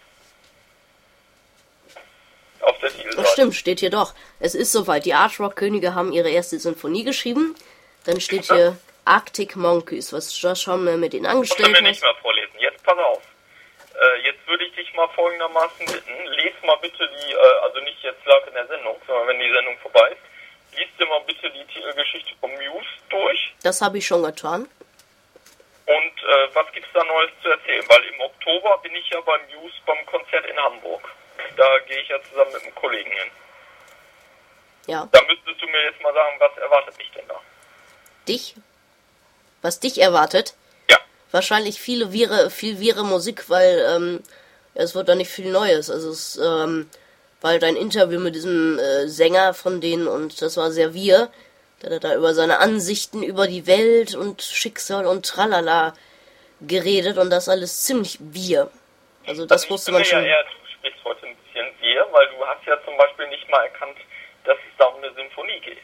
Auf der Titelseite. Das stimmt, steht hier doch. Es ist soweit. Die Artrock-Könige haben ihre erste Sinfonie geschrieben. Dann steht hier Arctic Monkeys, was Josh Homme mit ihnen angestellt hat. Das können wir nicht mehr vorlesen. Jetzt pass auf. Äh, jetzt würde ich dich mal folgendermaßen bitten. Les mal bitte die, äh, also nicht jetzt live in der Sendung, sondern wenn die Sendung vorbei ist, liest dir mal bitte die Titelgeschichte von Muse durch. Das habe ich schon getan. Und äh, was gibt's da Neues zu erzählen? Weil im Oktober bin ich ja beim Muse beim Konzert in Hamburg. Da gehe ich ja zusammen mit einem Kollegen hin. Ja. Da müsstest du mir jetzt mal sagen, was erwartet mich denn da? Dich? Was dich erwartet? Ja. Wahrscheinlich viele Vire, viel Vire Musik, weil ähm, es wird da nicht viel Neues. Also es ähm, war halt ein Interview mit diesem äh, Sänger von denen und das war sehr wir. Der hat da über seine Ansichten über die Welt und Schicksal und Tralala geredet und das alles ziemlich wir. Also das also wusste man schon. Ja, eher, du sprichst heute ein bisschen wir, weil du hast ja zum Beispiel nicht mal erkannt, dass es da um eine Symphonie geht.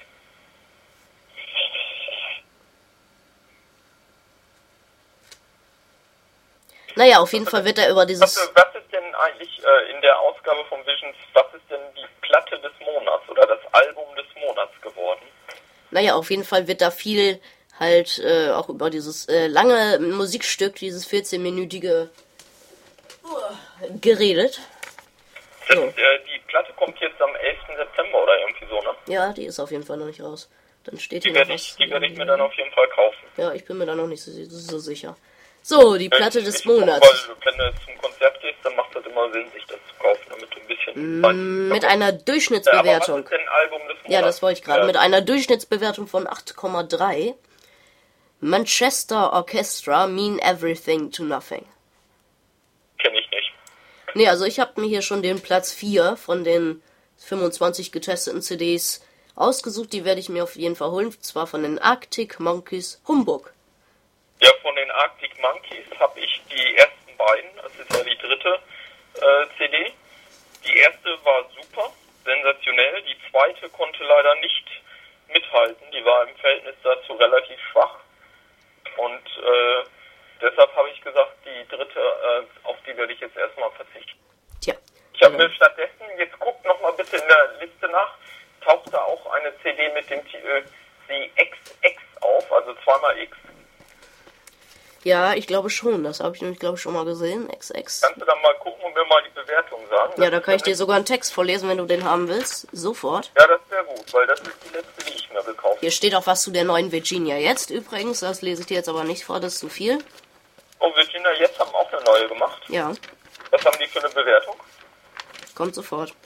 Naja, auf jeden Fall wird er über dieses... Was, was ist denn eigentlich äh, in der Ausgabe von Visions, was ist denn die Platte des Monats oder das Album des Monats geworden? Naja, auf jeden Fall wird da viel halt äh, auch über dieses äh, lange Musikstück, dieses vierzehnminütige uh, geredet. Das, So. äh, die Platte kommt jetzt am elften September oder irgendwie so, ne? Ja, die ist auf jeden Fall noch nicht raus. Dann steht Die hier noch werde was. ich, die werd ich mir dann auf jeden Fall kaufen. Ja, ich bin mir da noch nicht so, so sicher. So, die Platte ich, des ich, Monats. Weil wenn du zum Konzert gehst, dann macht das immer Sinn, sich das zu kaufen, damit du ein bisschen... Mm, mit einer Durchschnittsbewertung. Ja, aber was ist denn Album des Monats? Ja, das wollte ich gerade. Ja. Mit einer Durchschnittsbewertung von acht Komma drei. Manchester Orchestra Mean Everything to Nothing. Kenn ich nicht. Nee, also ich habe mir hier schon den Platz vier von den fünfundzwanzig getesteten C Ds ausgesucht. Die werde ich mir auf jeden Fall holen. Und zwar von den Arctic Monkeys Humbug. Ja, von den Arctic Monkeys habe ich die ersten beiden. Das ist ja die dritte äh, C D. Die erste war super, sensationell. Die zweite konnte leider nicht mithalten. Die war im Verhältnis dazu relativ schwach. Und äh, deshalb habe ich gesagt, die dritte, äh, auf die werde ich jetzt erstmal verzichten. Tja. Ich habe genau. mir stattdessen, jetzt guckt noch mal bitte in der Liste nach, taucht da auch eine C D mit dem Titel The X X auf, also zweimal X. Ja, ich glaube schon. Das habe ich nämlich, glaube ich, schon mal gesehen. X X. Kannst du dann mal gucken und mir mal die Bewertung sagen? Ja, da kann ich dir sogar einen Text vorlesen, wenn du den haben willst. Sofort. Ja, das wäre gut, weil das ist die letzte, die ich mir gekauft habe. Hier steht auch was zu der neuen Virginia jetzt übrigens. Das lese ich dir jetzt aber nicht vor, das ist zu viel. Oh, Virginia jetzt haben auch eine neue gemacht. Ja, Was haben die für eine Bewertung? kommt sofort.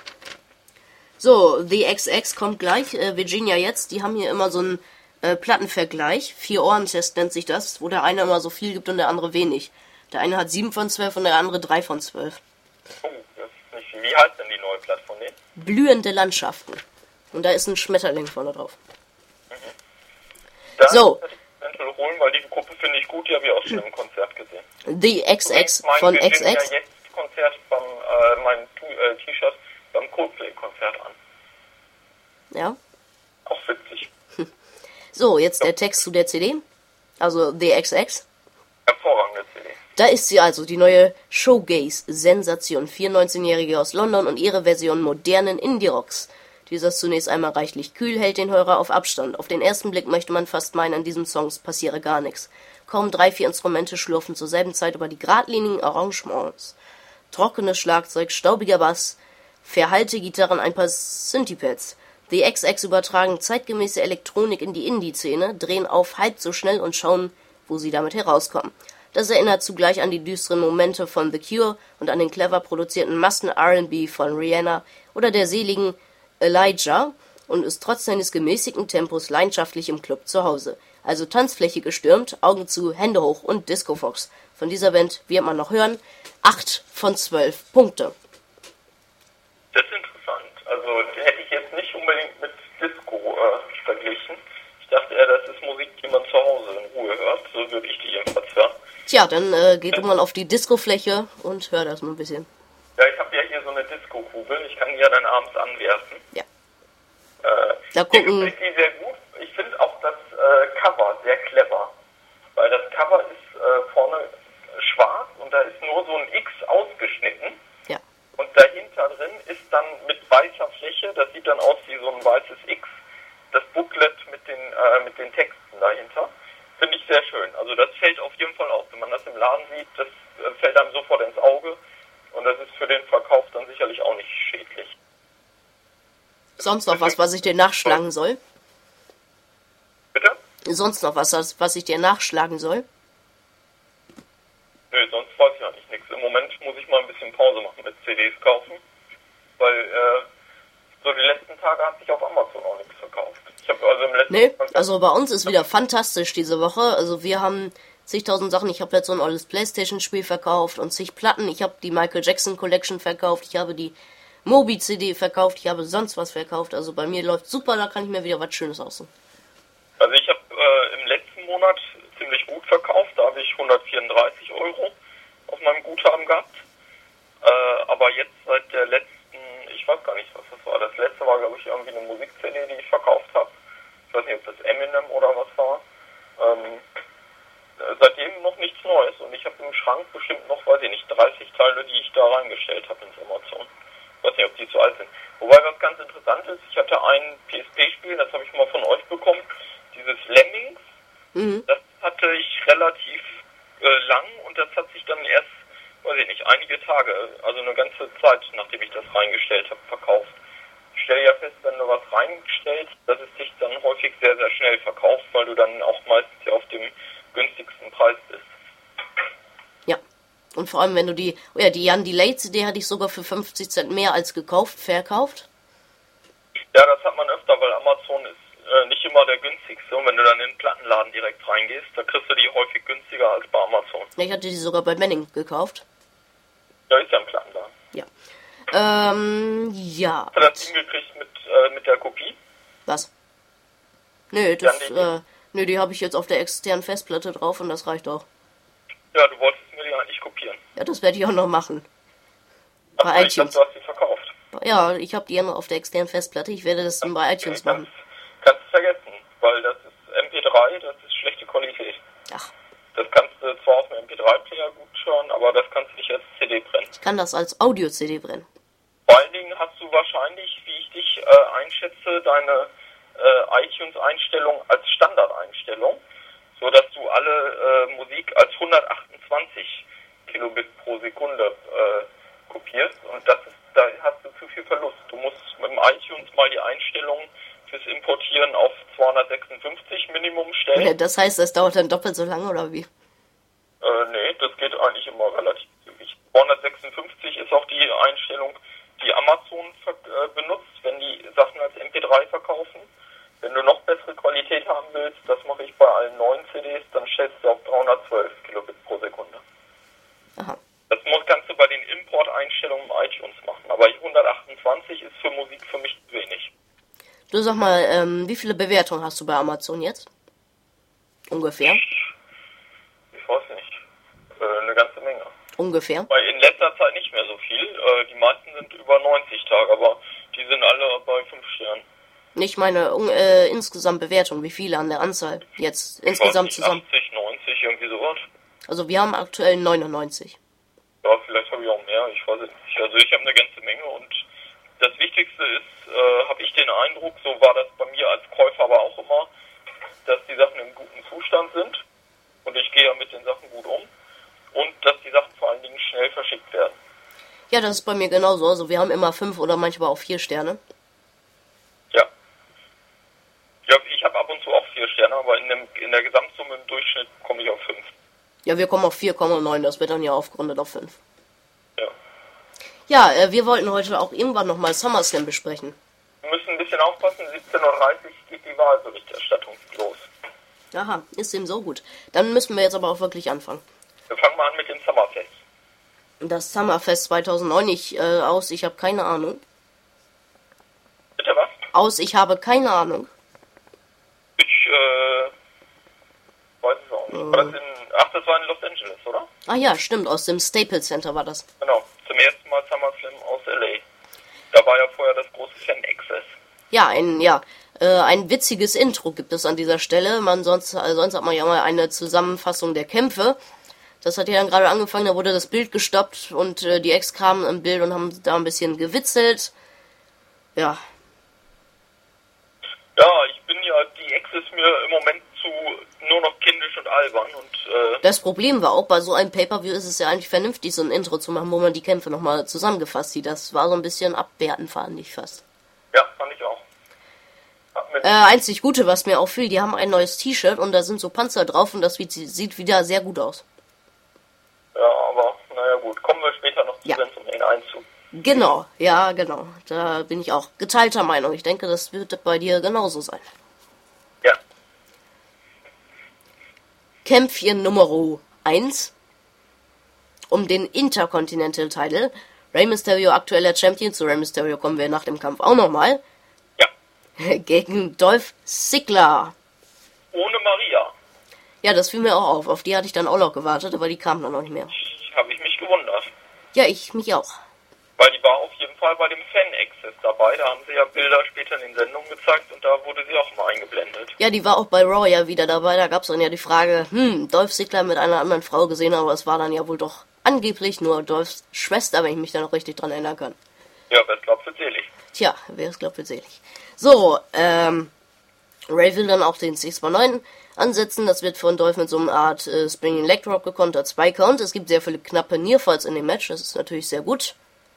So, The X X kommt gleich. Äh, Virginia jetzt, die haben hier immer so einen äh, Plattenvergleich. Vier-Ohren-Test nennt sich das, wo der eine immer so viel gibt und der andere wenig. Der eine hat sieben von zwölf und der andere drei von zwölf. Oh, das ist nicht viel. Wie heißt denn die neue Platte von denen? Blühende Landschaften. Und da ist ein Schmetterling vorne drauf. Da So, Mental holen, weil die Gruppe finde ich gut, die habe ich auch schon im Konzert gesehen. The X X Mein von wir X nehmen X. ja jetzt Konzert beim, äh, mein Tu- äh, T-Shirt beim Coldplay-Konzert an. Ja. Auch witzig. So, jetzt der Text zu der C D. Also The X X. Hervorragende C D. Da ist sie also, die neue Showgaze-Sensation. Vier neunzehnjährige aus London und ihre Version modernen Indie-Rocks. Dieser ist zunächst einmal reichlich kühl, hält den Hörer auf Abstand. Auf den ersten Blick möchte man fast meinen, an diesem Song passiere gar nichts. Kaum drei, vier Instrumente schlurfen zur selben Zeit über die geradlinigen Arrangements. Trockenes Schlagzeug, staubiger Bass, verhallte Gitarren, ein paar Synthpads. Die X X übertragen zeitgemäße Elektronik in die Indie-Szene, drehen auf halb so schnell und schauen, wo sie damit herauskommen. Das erinnert zugleich an die düsteren Momente von The Cure und an den clever produzierten Massen-R and B von Rihanna oder der seligen Elijah und ist trotz seines gemäßigten Tempos leidenschaftlich im Club zu Hause. Also Tanzfläche gestürmt, Augen zu, Hände hoch und Disco Fox. Von dieser Band wird man noch hören. acht von zwölf Punkte. Das ist interessant. Also hätte ich jetzt nicht unbedingt mit Disco äh, verglichen. Ich dachte eher, das ist Musik, die man zu Hause in Ruhe hört. So würde ich die jedenfalls hören. Tja, dann äh, geht du mal auf die Discofläche und hör das mal ein bisschen. Ja, ich habe ja hier so eine Disco-Kugel. Ich kann die ja dann abends anwerfen. Ja. Äh, Da mir gucken. gefällt die sehr gut. Ich finde auch das äh, Cover sehr clever. Weil das Cover ist äh, vorne schwarz und da ist nur so ein X ausgeschnitten. Ja. Und dahinter drin ist dann mit weißer Fläche, das sieht dann aus wie so ein weißes X, das Booklet mit den, äh, mit den Texten dahinter. Finde ich sehr schön. Also das fällt auf jeden Fall auf. Wenn man das im Laden sieht, das äh, fällt einem sofort ins Auge. Und das ist für den Verkauf dann sicherlich auch nicht schädlich. Sonst noch was, was ich dir nachschlagen soll? Bitte? Sonst noch was, was ich dir nachschlagen soll? Nö, sonst weiß ich ja nicht nichts. Im Moment muss ich mal ein bisschen Pause machen mit C Ds kaufen. Weil äh, so die letzten Tage hat sich auf Amazon auch nichts verkauft. Ich habe also im letzten Nee, Tag also bei uns ist wieder fantastisch diese Woche. Also wir haben zigtausend Sachen. Ich habe jetzt so ein altes Playstation-Spiel verkauft und zig Platten. Ich habe die Michael Jackson Collection verkauft. Ich habe die Moby-C D verkauft. Ich habe sonst was verkauft. Also bei mir läuft super. Da kann ich mir wieder was Schönes aussuchen. Also ich habe äh, im letzten Monat ziemlich gut verkauft. Da habe ich hundertvierunddreißig Euro auf meinem Guthaben gehabt. Äh, aber jetzt seit der letzten, ich weiß gar nicht, was das war. Das letzte war, glaube ich, irgendwie eine Musik-C D, die ich verkauft habe. Ich weiß nicht, ob das Eminem oder was war. Ähm, seitdem noch nichts Neues. Und ich habe im Schrank bestimmt noch, weiß ich nicht, dreißig Teile, die ich da reingestellt habe ins Amazon. Ich weiß nicht, ob die zu alt sind. Wobei was ganz interessant ist, ich hatte ein P S P-Spiel, das habe ich mal von euch bekommen, dieses Lemmings. Mhm. Das hatte ich relativ äh, lang und das hat sich dann erst, weiß ich nicht, einige Tage, also eine ganze Zeit, nachdem ich das reingestellt habe, verkauft. Ich stelle ja fest, wenn du was reinstellst, dass es sich dann häufig sehr, sehr schnell verkauft, weil du dann auch meistens ja auf dem günstigsten Preis bist. Ja. Und vor allem, wenn du die, oh ja, die Jan Delay-C D hatte ich sogar für fünfzig Cent mehr als gekauft, verkauft. Ja, das hat man öfter, weil Amazon ist äh, nicht immer der günstigste. Und wenn du dann in den Plattenladen direkt reingehst, da kriegst du die häufig günstiger als bei Amazon. Ja, ich hatte die sogar bei Manning gekauft. Ja, ist ja ein Plattenladen. Ja. Ähm, ja. Hast du das hingekriegt mit, äh, mit der Kopie? Was? Nö, das, Jan äh, nö, die habe ich jetzt auf der externen Festplatte drauf und das reicht auch. Ja, du wolltest mir die eigentlich kopieren. Ja, das werde ich auch noch machen. Ach, Bei ich dachte, iTunes. du hast sie verkauft. Ja, ich habe die ja noch auf der externen Festplatte. Ich werde das dann bei iTunes Nee, machen. kannst, kannst du vergessen, weil das ist M P drei, das ist schlechte Qualität. Ach, Das kannst du zwar auf dem M P drei Player gut hören, aber das kannst du nicht als C D brennen. ich kann das als Audio-C D brennen. Vor allen Dingen hast du wahrscheinlich, wie ich dich äh, einschätze, deine äh, iTunes-Einstellung als Standardeinstellung, so dass du alle äh, Musik als hundertachtundzwanzig Kilobit pro Sekunde äh, kopierst und das ist, da hast du zu viel Verlust. Du musst mit dem iTunes mal die Einstellungen fürs Importieren auf zweihundertsechsundfünfzig Minimum stellen. Ja, das heißt, das dauert dann doppelt so lange, oder wie? Äh, nee, das geht eigentlich immer relativ zügig. zweihundertsechsundfünfzig ist auch die Einstellung, die Amazon äh, benutzt, wenn die Sachen als M P drei verkaufen. Wenn du noch bessere Qualität haben willst, das mache ich bei allen neuen C Ds, dann stellst du auf dreihundertzwölf Kilobit pro Sekunde. Aha. Das muss, kannst du bei den Import-Einstellungen im iTunes machen, aber hundertachtundzwanzig ist für Musik für mich zu wenig. Du sag mal, ähm, wie viele Bewertungen hast du bei Amazon jetzt? Ungefähr? Ich weiß nicht. Äh, eine ganze Menge. Ungefähr? Weil in letzter Zeit nicht mehr so viel. Äh, die meisten sind über neunzig Tage, aber die sind alle bei fünf Sternen. Ich meine, äh, insgesamt Bewertung, wie viele an der Anzahl jetzt insgesamt zusammen? achtzig, neunzig, irgendwie sowas. Also wir haben aktuell neunundneunzig. Ja, vielleicht habe ich auch mehr, ich weiß es nicht. Also ich habe eine ganze Menge und das Wichtigste ist, äh, habe ich den Eindruck, so war das bei mir als Käufer aber auch immer, dass die Sachen im guten Zustand sind und ich gehe ja mit den Sachen gut um und dass die Sachen vor allen Dingen schnell verschickt werden. Ja, das ist bei mir genauso. Also wir haben immer fünf oder manchmal auch vier Sterne. Ja. Ja, ich habe ab und zu auch vier Sterne, aber in, dem, in der Gesamtsumme im Durchschnitt komme ich auf fünf. Ja, wir kommen auf vier Komma neun, das wird dann ja aufgerundet auf fünf. Ja. Ja, äh, wir wollten heute auch irgendwann nochmal SummerSlam besprechen. Wir müssen ein bisschen aufpassen, siebzehn Uhr dreißig geht die Wahlberichterstattung los. Aha, ist dem so gut. Dann müssen wir jetzt aber auch wirklich anfangen. Wir fangen mal an mit dem Summerfest. Das Summerfest zweitausendneun, ich, äh, aus, ich habe keine Ahnung. Bitte was? Aus, ich habe keine Ahnung. Ich, äh, weiß es auch nicht. Äh. War das in, ach, das war in Los Angeles, oder? Ah ja, stimmt, aus dem Staples Center war das. Genau, zum ersten Mal SummerSlam aus L A. Da war ja vorher das große Fan-Access. Ja, ein, ja, äh, ein witziges Intro gibt es an dieser Stelle. Man sonst, äh, sonst hat man ja mal eine Zusammenfassung der Kämpfe. Das hat ja dann gerade angefangen, da wurde das Bild gestoppt und äh, die Ex kamen im Bild und haben da ein bisschen gewitzelt. Ja. Ja, ich bin ja, die Ex ist mir im Moment zu nur noch kindisch und albern und, äh... Das Problem war auch, bei so einem Pay-Per-View ist es ja eigentlich vernünftig, so ein Intro zu machen, wo man die Kämpfe nochmal zusammengefasst sieht. Das war so ein bisschen abwertend, fand ich fast. Ja, fand ich auch. Äh, einzig Gute, was mir auffiel, die haben ein neues T-Shirt und da sind so Panzer drauf und das sieht wieder sehr gut aus. Ja, aber, naja gut, kommen wir später noch zu, Ja. wenn es um den Einzug. Genau, ja, genau. Da bin ich auch geteilter Meinung. Ich denke, das wird bei dir genauso sein. Ja. Kämpfchen Nummer eins um den Intercontinental Title. Rey Mysterio, aktueller Champion. Zu Rey Mysterio kommen wir nach dem Kampf auch nochmal. Ja. Gegen Dolph Ziggler. Ohne Maria. Ja, das fiel mir auch auf. Auf die hatte ich dann auch noch gewartet, aber die kam dann noch nicht mehr. Habe ich mich gewundert. Ja, ich mich auch. Weil die war auf jeden Fall bei dem Fan-Access dabei. Da haben sie ja Bilder später in den Sendungen gezeigt und da wurde sie auch mal eingeblendet. Ja, die war auch bei Raw ja wieder dabei. Da gab es dann ja die Frage, hm, Dolph Ziggler mit einer anderen Frau gesehen, aber es war dann ja wohl doch angeblich nur Dolphs Schwester, wenn ich mich da noch richtig dran erinnern kann. Ja, wer es glaubt, wird selig. Tja, wer es glaubt, wird selig. So, ähm, Ray will dann auch den six by nine ansetzen. Das wird von Dolph mit so einer Art äh, Springing Leg Drop gekontert, zwei Count. Es gibt sehr viele knappe Nearfalls in dem Match. Das ist natürlich sehr gut.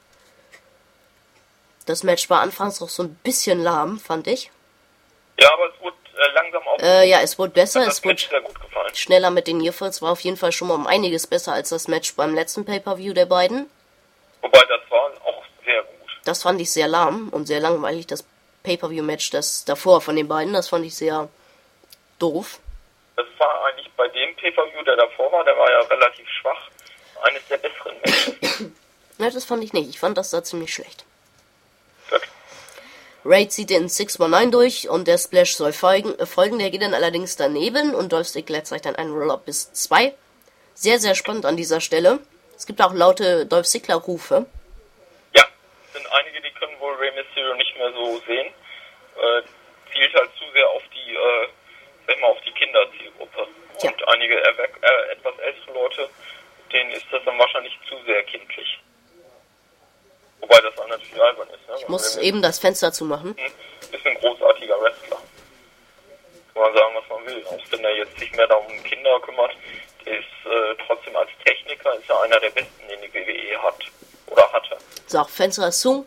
Das Match war anfangs auch so ein bisschen lahm, fand ich. Ja, aber es wurde äh, langsam auf. Äh, ja, es wurde besser. Hat das Es wurde Match sehr gut gefallen. schneller mit den Nearfalls. War auf jeden Fall schon mal um einiges besser als das Match beim letzten Pay-Per-View der beiden. Wobei, das war auch sehr gut. Das fand ich sehr lahm und sehr langweilig. Das Pay-Per-View-Match, das davor von den beiden, das fand ich sehr doof. Das war eigentlich bei dem Pay-Per-View, der davor war, der war ja relativ schwach, eines der besseren Matches. Ja, das fand ich nicht. Ich fand das da ziemlich schlecht. Gut. Ray zieht den six by nine durch und der Splash soll folgen. Äh, folgen. Der geht dann allerdings daneben und Dolph Ziggler zeigt dann einen Roll-Up bis zwei. Sehr, sehr spannend an dieser Stelle. Es gibt auch laute Dolph Ziggler-Rufe. Ja, es sind einige, die können wohl Rey Mysterio nicht mehr so sehen. Äh, zielt halt zu sehr auf die, äh, sag mal, auf die Kinderzielgruppe. Tja. Und einige erwe- äh, etwas ältere Leute, denen ist das dann wahrscheinlich zu sehr kindlich. Wobei das dann natürlich albern ist. Ne? Ich muss eben das Fenster zumachen. Ist ein großartiger Wrestler. Kann man sagen, was man will. Auch wenn er jetzt sich mehr da um Kinder kümmert, der ist äh, trotzdem als Techniker ist er einer der besten, den die W W E hat. Oder hatte. So, Fenster ist zu.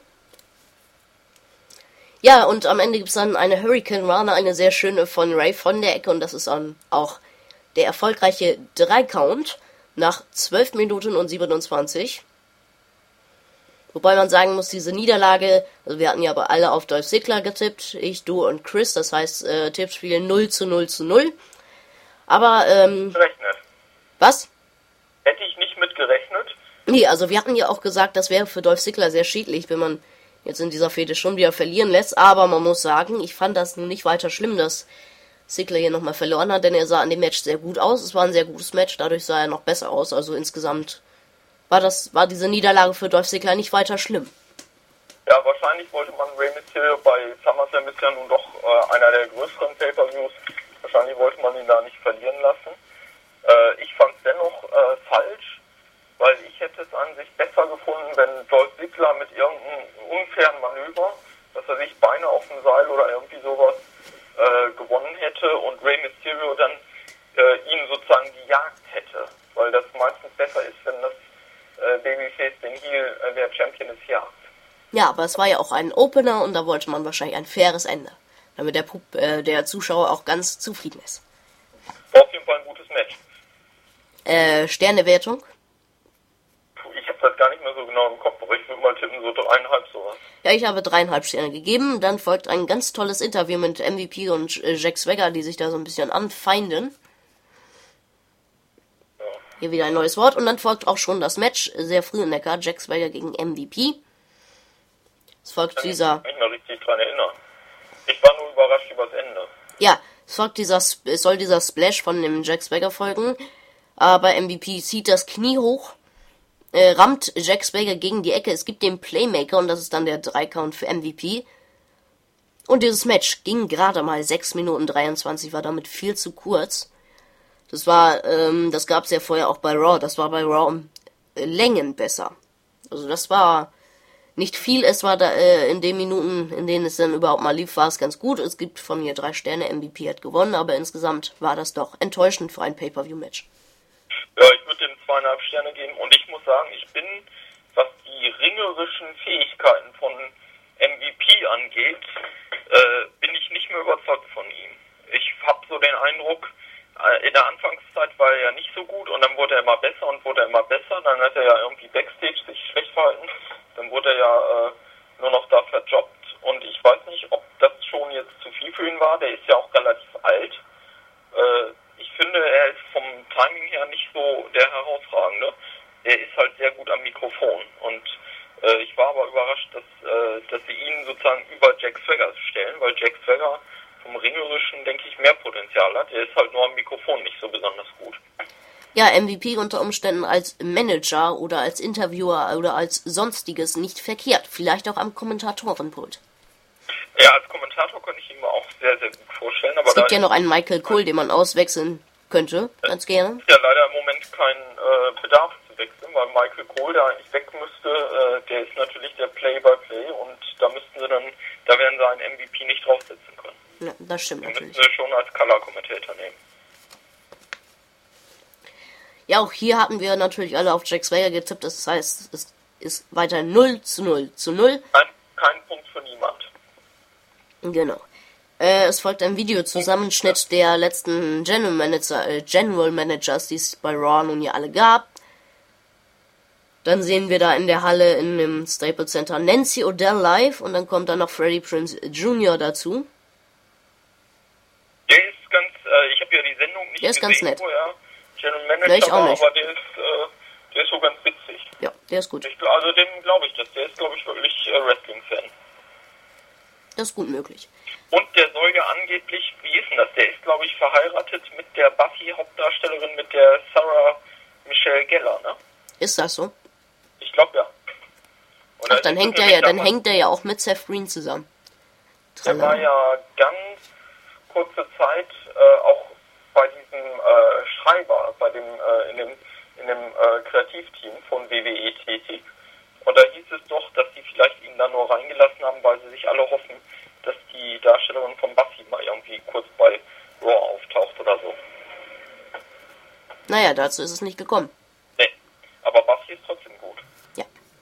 Ja, und am Ende gibt es dann eine Hurricane Rana, eine sehr schöne von Ray von der Ecke. Und das ist dann auch der erfolgreiche drei Count nach zwölf Minuten und siebenundzwanzig. Wobei man sagen muss, diese Niederlage, also wir hatten ja aber alle auf Dolph Ziggler getippt, ich, du und Chris, das heißt äh, Tippspiel null zu null zu null. Aber, ähm... Gerechnet. Was? Hätte ich nicht mit gerechnet. Nee, also wir hatten ja auch gesagt, das wäre für Dolph Ziggler sehr schädlich, wenn man jetzt in dieser Fehde schon wieder verlieren lässt. Aber man muss sagen, ich fand das nun nicht weiter schlimm, dass Ziggler hier nochmal verloren hat, denn er sah in dem Match sehr gut aus. Es war ein sehr gutes Match, dadurch sah er noch besser aus. Also insgesamt war das war diese Niederlage für Dolph Ziggler nicht weiter schlimm. Ja, wahrscheinlich wollte man Rey Mysterio, bei SummerSlam ist ja nun doch äh, einer der größeren Pay-Per-Views, wahrscheinlich wollte man ihn da nicht verlieren lassen. Äh, ich fand es dennoch äh, falsch, weil ich hätte es an sich besser gefunden, wenn Dolph Ziggler mit irgendeinem unfairen Manöver, dass er sich Beine auf dem Seil oder irgendwie sowas äh, gewonnen hätte und Rey Mysterio dann äh, ihn sozusagen gejagt hätte, weil das meistens besser ist, wenn das äh, Babyface den Heel äh, der Champion ist jagt. Ja, aber es war ja auch ein Opener und da wollte man wahrscheinlich ein faires Ende, damit der, Pub, äh, der Zuschauer auch ganz zufrieden ist. War auf jeden Fall ein gutes Match. Äh, Sternewertung? Ich habe das gar nicht mehr so genau im Kopf, aber ich würde mal tippen, so dreieinhalb sowas. Ja, ich habe dreieinhalb Sterne gegeben. Dann folgt ein ganz tolles Interview mit M V P und äh, Jack Swagger, die sich da so ein bisschen anfeinden. Ja. Hier wieder ein neues Wort. Und dann folgt auch schon das Match, sehr früh in der Card, Jack Swagger gegen M V P. Es folgt Ich kann dieser... mich nicht mehr richtig dran erinnern. Ich war nur überrascht über das Ende. Ja, es folgt dieser... es soll dieser Splash von dem Jack Swagger folgen. Aber M V P zieht das Knie hoch, äh, rammt Jack Swagger gegen die Ecke. Es gibt den Playmaker und das ist dann der drei Count für M V P. Und dieses Match ging gerade mal sechs Minuten dreiundzwanzig, war damit viel zu kurz. Das war, ähm, das gab's ja vorher auch bei Raw. Das war bei Raw um äh, Längen besser. Also das war nicht viel. Es war da äh, in den Minuten, in denen es dann überhaupt mal lief, war es ganz gut. Es gibt von mir drei Sterne. M V P hat gewonnen, aber insgesamt war das doch enttäuschend für ein Pay-Per-View-Match. Ja, ich würde dem zweieinhalb Sterne geben und ich muss sagen, ich bin, was die ringerischen Fähigkeiten von M V P angeht, äh, bin ich nicht mehr überzeugt von ihm. Ich habe so den Eindruck, äh, in der Anfangszeit war er ja nicht so gut und dann wurde er immer besser und wurde er immer besser. Dann hat er ja irgendwie Backstage sich schlecht verhalten. Dann wurde er ja äh, nur noch da verjobbt und ich weiß nicht, ob das schon jetzt zu viel für ihn war. Der ist ja auch relativ alt. Äh, ich finde, er ist vom Timing her nicht so der Herausragende. Er ist halt sehr gut am Mikrofon und äh, ich war aber überrascht, dass, äh, dass sie ihn sozusagen über Jack Swagger stellen, weil Jack Swagger vom Ringerischen, denke ich, mehr Potenzial hat. Er ist halt nur am Mikrofon nicht so besonders gut. Ja, M V P unter Umständen als Manager oder als Interviewer oder als Sonstiges nicht verkehrt. Vielleicht auch am Kommentatorenpult. Ja, als Kommentator könnte ich ihn mir auch sehr, sehr gut vorstellen. Aber Es gibt da ja noch einen Michael Cole, den man auswechseln könnte, ganz gerne. ist ja leider im Moment kein äh, Bedarf zu wechseln, weil Michael Cole, der eigentlich weg müsste, äh, der ist natürlich der Play-by-Play und da müssten sie dann, da werden sie einen M V P nicht draufsetzen können. Ja, das stimmt Den natürlich. müssten sie schon als Color-Kommentator nehmen. Ja, auch hier hatten wir natürlich alle auf Jack Swagger getippt. Das heißt, es ist weiter null zu null zu null. Kein, kein Punkt für niemand. Genau. Äh, es folgt ein Videozusammenschnitt der letzten General Manager, äh, General Managers, die es bei Raw nun ja alle gab. Dann sehen wir da in der Halle in dem Staples Center Nancy O'Dell live und dann kommt dann noch Freddie Prinze Junior dazu. Der ist ganz, äh, ich habe ja die Sendung nicht Der ist gesehen, ganz nett. wo er General Manager Ja, ich auch war, nicht. aber der ist, äh, der ist so ganz witzig. Ja, der ist gut. Ich, also dem glaube ich das. Der ist, glaube ich, wirklich äh, Wrestling-Fan. Das ist gut möglich. Und der soll ja angeblich, wie ist denn das? Der ist, glaube ich, verheiratet mit der Buffy-Hauptdarstellerin, mit der Sarah Michelle Gellar, ne? Ist das so? Ich glaube ja. Und Ach, dann hängt er ja, dann hängt er ja auch mit Seth Green zusammen. Der war ja ganz kurze Zeit äh, auch bei diesem äh, Schreiber, bei dem, äh, in dem, in dem äh, Kreativteam von W W E tätig. Und da hieß es doch, dass sie vielleicht ihn da nur reingelassen haben, weil sie sich alle hoffen, dass die Darstellerin von Buffy mal irgendwie kurz bei Raw auftaucht oder so. Naja, dazu ist es nicht gekommen. Nee, aber Buffy ist trotzdem gut. Ja.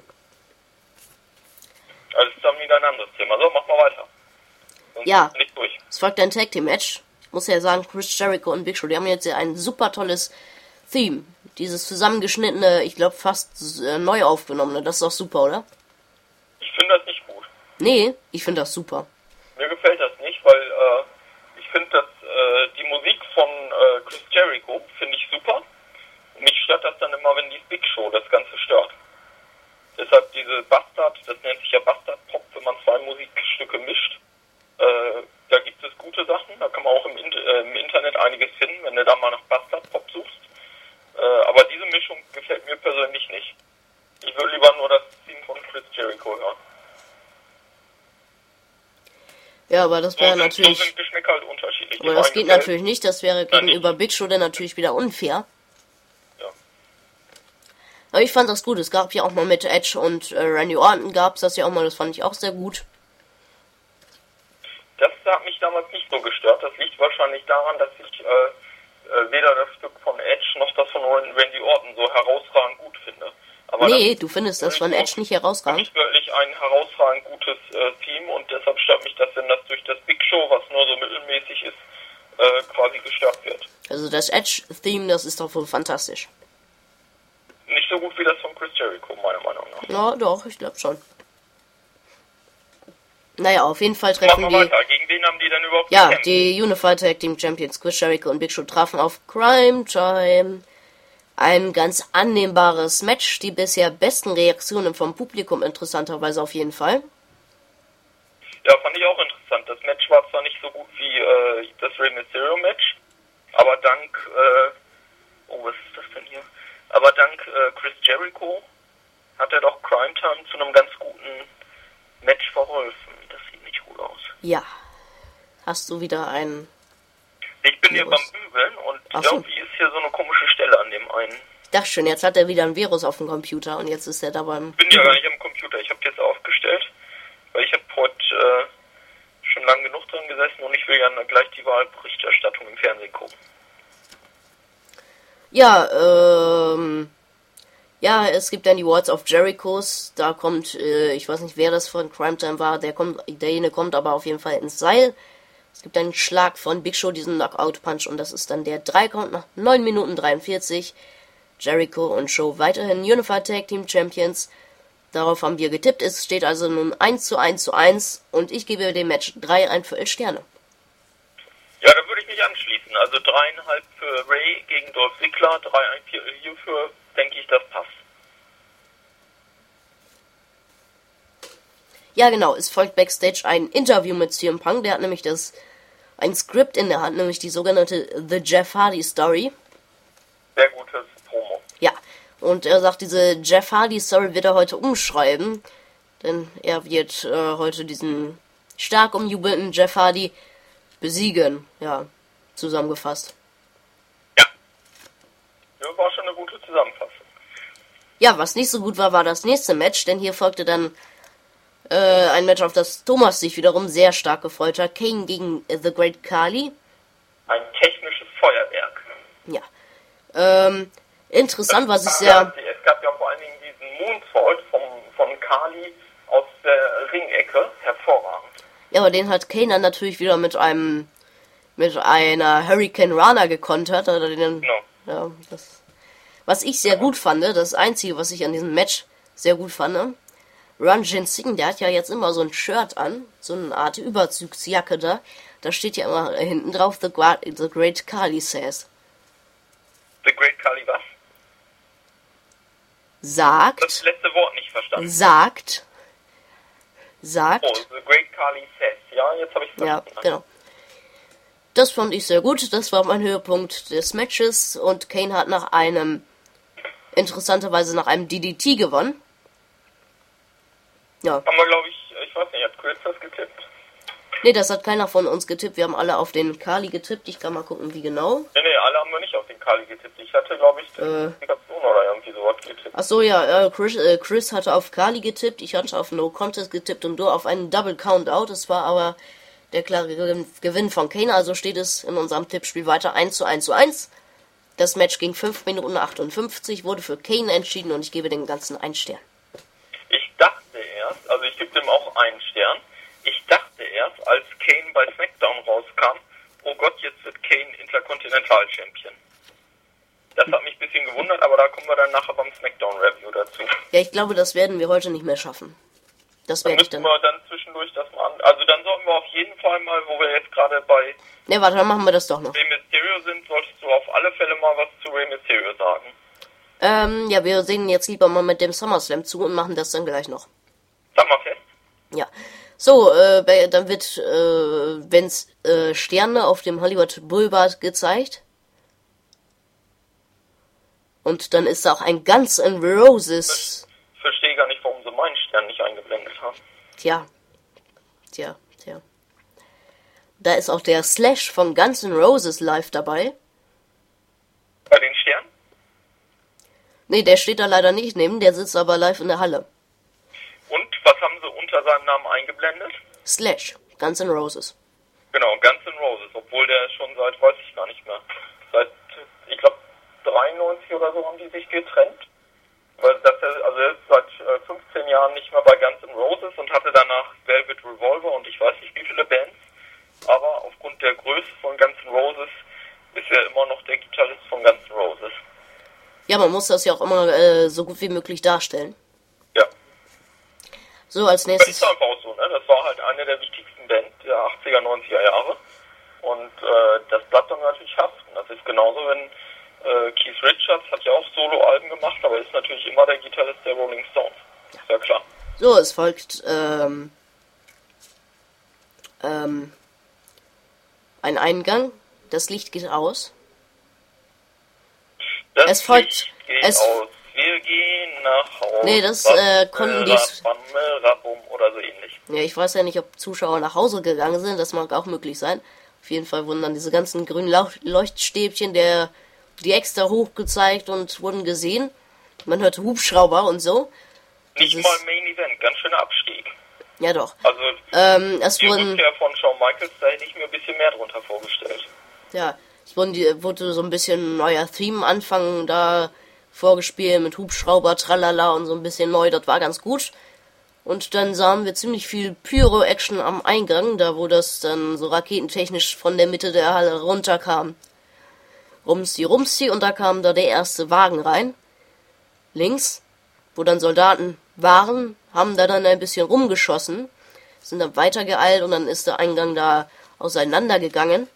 Also das ist dann wieder ein anderes Thema. So, mach mal weiter. Sonst Ja. bin ich durch. Es folgt ein Tag Team Match. Ich muss ja sagen, Chris Jericho und Big Show, die haben jetzt ja ein super tolles Theme. Dieses zusammengeschnittene, ich glaube fast äh, neu aufgenommene. Das ist doch super, oder? Ich finde das nicht gut. Nee, ich finde das super. Mir gefällt das nicht, weil äh, ich finde, dass äh, die Musik von äh, Chris Jericho finde ich super. Und mich stört das dann immer, wenn die Big Show das Ganze stört. Deshalb diese Bastard, das nennt sich ja Bastard Pop, wenn man zwei Musikstücke mischt. Äh, da gibt es gute Sachen, da kann man auch im, In äh, im Internet einiges finden, wenn du da mal nach Bastard Pop suchst. Äh, aber diese Mischung gefällt mir persönlich nicht. Ich würde lieber nur das Theme von Chris Jericho hören. Ja, aber das wäre so sind, natürlich... So sind Geschmäcker halt unterschiedlich. Aber das geht natürlich nicht, das wäre gegenüber Big Show dann natürlich wieder unfair. Ja. Aber ich fand das gut, es gab ja auch mal mit Edge und äh, Randy Orton gab es das ja auch mal, das fand ich auch sehr gut. Das hat mich damals nicht so gestört, das liegt wahrscheinlich daran, dass ich äh, äh, weder das Stück von Edge noch das von Randy Orton so herausragend gut finde. Aber nee, du findest das von Edge nicht herausragend? Das ist wirklich ein herausragend gutes äh, Theme und deshalb stört mich das, wenn das durch das Big Show, was nur so mittelmäßig ist, äh, quasi gestört wird. Also das Edge-Theme, das ist doch wohl fantastisch. Nicht so gut wie das von Chris Jericho, meiner Meinung nach. Ja, doch, ich glaube schon. Naja, auf jeden Fall treffen Machen wir die... weiter. Gegen wen haben die denn überhaupt Ja, gekämpft? die Unified Tag Team Champions Chris Jericho und Big Show trafen auf Crime Time. Ein ganz annehmbares Match, die bisher besten Reaktionen vom Publikum interessanterweise auf jeden Fall. Ja, fand ich auch interessant. Das Match war zwar nicht so gut wie äh, das Rey Mysterio Match, aber dank, äh, oh, was ist das denn hier? Aber dank äh, Chris Jericho hat er doch Crime Time zu einem ganz guten Match verholfen. Das sieht nicht gut aus. Ja. Hast du wieder einen... Ich bin hier beim Bügeln und Ach so. irgendwie ist hier so eine komische Stelle an dem einen. Ich dachte schon, jetzt hat er wieder ein Virus auf dem Computer und jetzt ist er da beim... Ich bin ja gar nicht am Computer, ich habe jetzt aufgestellt, weil ich habe heute äh, schon lang genug drin gesessen und ich will ja gleich die Wahlberichterstattung im Fernsehen gucken. Ja, ähm... Ja, es gibt dann die Words of Jerichos. Da kommt, äh, ich weiß nicht, wer das von Crime Time war, der kommt, derjenige kommt aber auf jeden Fall ins Seil. Es gibt einen Schlag von Big Show, diesen Knockout-Punch, und das ist dann der drei Count nach neun Minuten dreiundvierzig. Jericho und Show weiterhin Unified Tag Team Champions. Darauf haben wir getippt. Es steht also nun eins zu eins zu eins und ich gebe dem Match drei ein Viertel Sterne. Ja, da würde ich mich anschließen. Also dreieinhalb für Ray gegen Dolph Ziggler, drei ein Viertel hierfür, denke ich, das passt. Ja, genau. Es folgt Backstage ein Interview mit C M Punk. Der hat nämlich das ein Skript in der Hand, nämlich die sogenannte The Jeff Hardy Story. Sehr gutes Promo. Ja, und er sagt, diese Jeff Hardy Story wird er heute umschreiben, denn er wird äh, heute diesen stark umjubelten Jeff Hardy besiegen. Ja, zusammengefasst. Ja. Ja, war schon eine gute Zusammenfassung. Ja, was nicht so gut war, war das nächste Match, denn hier folgte dann äh, ein Match, auf das Thomas sich wiederum sehr stark gefreut hat. Kane gegen The Great Khali. Ein technisches Feuerwerk. Ja. Ähm, interessant, was ich Ach, sehr... ja, es gab ja vor allen Dingen diesen Moonsault vom, von Khali aus der Ringecke. Hervorragend. Ja, aber den hat Kane dann natürlich wieder mit einem... mit einer Hurricane Rana gekontert. Oder den, Genau. ja, das, was ich sehr gut fand, das Einzige, was ich an diesem Match sehr gut fand, Ranjit Singh, der hat ja jetzt immer so ein Shirt an, so eine Art Überzugsjacke da. Da steht ja immer hinten drauf, The, Gra- the Great Khali says. The Great Khali was? Sagt. Das letzte Wort nicht verstanden. Sagt. Sagt. Oh, The Great Khali says. Ja, jetzt habe ich es Ja, verstanden. genau. Das fand ich sehr gut. Das war mein Höhepunkt des Matches. Und Kane hat nach einem, interessanterweise nach einem D D T gewonnen. Ja. Haben wir, glaube ich, ich weiß nicht, hat Chris das getippt? Nee, das hat keiner von uns getippt. Wir haben alle auf den Khali getippt. Ich kann mal gucken, wie genau. Nee, nee, alle haben wir nicht auf den Khali getippt. Ich hatte, glaube ich, die Äh. Qualifikation oder irgendwie sowas getippt. Ach so, ja, äh, Chris, äh, Chris hatte auf Khali getippt. Ich hatte auf No Contest getippt und du auf einen Double Countout. Es war aber der klare Gewinn- Gewinn von Kane. Also steht es in unserem Tippspiel weiter eins zu eins zu eins. Das Match ging fünf Minuten achtundfünfzig, wurde für Kane entschieden und ich gebe dem Ganzen einen Stern. Ich dachte erst, also ich gebe dem auch einen Stern, ich dachte erst, als Kane bei SmackDown rauskam, oh Gott, jetzt wird Kane Intercontinental Champion. Das hat mich ein bisschen gewundert, aber da kommen wir dann nachher beim SmackDown Review dazu. Ja, ich glaube, das werden wir heute nicht mehr schaffen. Das Dann werde ich müssen dann... wir dann zwischendurch das mal an. Also dann sollten wir auf jeden Fall mal, wo wir jetzt gerade bei Ne, warte, dann machen wir das doch noch. Rey Mysterio sind, solltest du auf alle Fälle mal was zu Rey Mysterio sagen. Ähm, ja, wir sehen jetzt lieber mal mit dem SummerSlam zu und machen das dann gleich noch. Sag mal fest. Ja. So, äh, bei- dann wird, äh, wenn's äh, Sterne auf dem Hollywood Boulevard gezeigt. Und dann ist da auch ein Guns N' Roses. Ich verstehe gar nicht, warum sie meinen Stern nicht eingeblendet haben. Tja. Tja, tja. Da ist auch der Slash von Guns N' Roses live dabei. Bei den Sternen? Nee, der steht da leider nicht neben, der sitzt aber live in der Halle. Und was haben sie unter seinem Namen eingeblendet? Slash, Guns N' Roses. Genau, Guns N' Roses, obwohl der schon seit, weiß ich gar nicht mehr, seit, ich glaube, dreiundneunzig oder so haben die sich getrennt. Weil das, also er ist seit äh, fünfzehn Jahren nicht mehr bei Guns N' Roses und hatte danach Velvet Revolver und ich weiß nicht wie viele Bands. Aber aufgrund der Größe von Guns N' Roses ist er immer noch der Gitarrist von Guns N' Roses. Ja, man muss das ja auch immer äh, so gut wie möglich darstellen. Ja. So, als Das nächstes... ist einfach auch so, ne? Das war halt eine der wichtigsten Bands der achtziger, neunziger Jahre. Und äh, das bleibt dann natürlich haften. Das ist genauso, wenn äh, Keith Richards hat ja auch Soloalben gemacht, aber ist natürlich immer der Gitarrist der Rolling Stones. Ist ja klar. So, es folgt ähm, ähm, ein Eingang. Das Licht geht aus. Das Es folgt- Licht geht es- aus. Wir gehen nach Hause. Nee, das, äh, konnten die- Rabum oder so ähnlich. Ja, ich weiß ja nicht, ob Zuschauer nach Hause gegangen sind. Das mag auch möglich sein. Auf jeden Fall wurden dann diese ganzen grünen Lauch Leuchtstäbchen der die extra hoch gezeigt und wurden gesehen. Man hörte Hubschrauber und so. Nicht Das mal ist- Main Event, ganz schöner Abstieg. Ja, doch. Also Ähm, es die wurden... Rückkehr von Shawn Michaels, da hätte ich mir ein bisschen mehr drunter vorgestellt. Ja, es wurden die, wurde so ein bisschen neuer Theme-Anfang da vorgespielt mit Hubschrauber, tralala und so ein bisschen neu. Das war ganz gut. Und dann sahen wir ziemlich viel Pyro-Action am Eingang, da wo das dann so raketentechnisch von der Mitte der Halle runterkam. Rumsti, rumsti, und da kam da der erste Wagen rein. Links, wo dann Soldaten waren, haben da dann ein bisschen rumgeschossen, sind dann weitergeeilt und dann ist der Eingang da auseinandergegangen.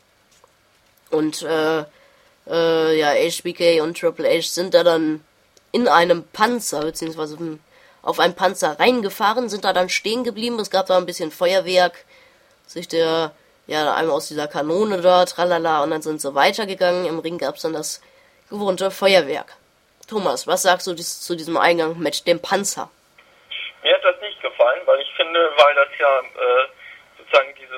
Und äh, äh, ja, H B K und Triple H sind da dann in einem Panzer, beziehungsweise auf einen Panzer reingefahren, sind da dann stehen geblieben. Es gab da ein bisschen Feuerwerk, sich der, ja, einmal aus dieser Kanone da, tralala, und dann sind sie weitergegangen. Im Ring gab es dann das gewohnte Feuerwerk. Thomas, was sagst du dies, zu diesem Eingang mit dem Panzer? Mir hat das nicht gefallen, weil ich finde, weil das ja äh, sozusagen diese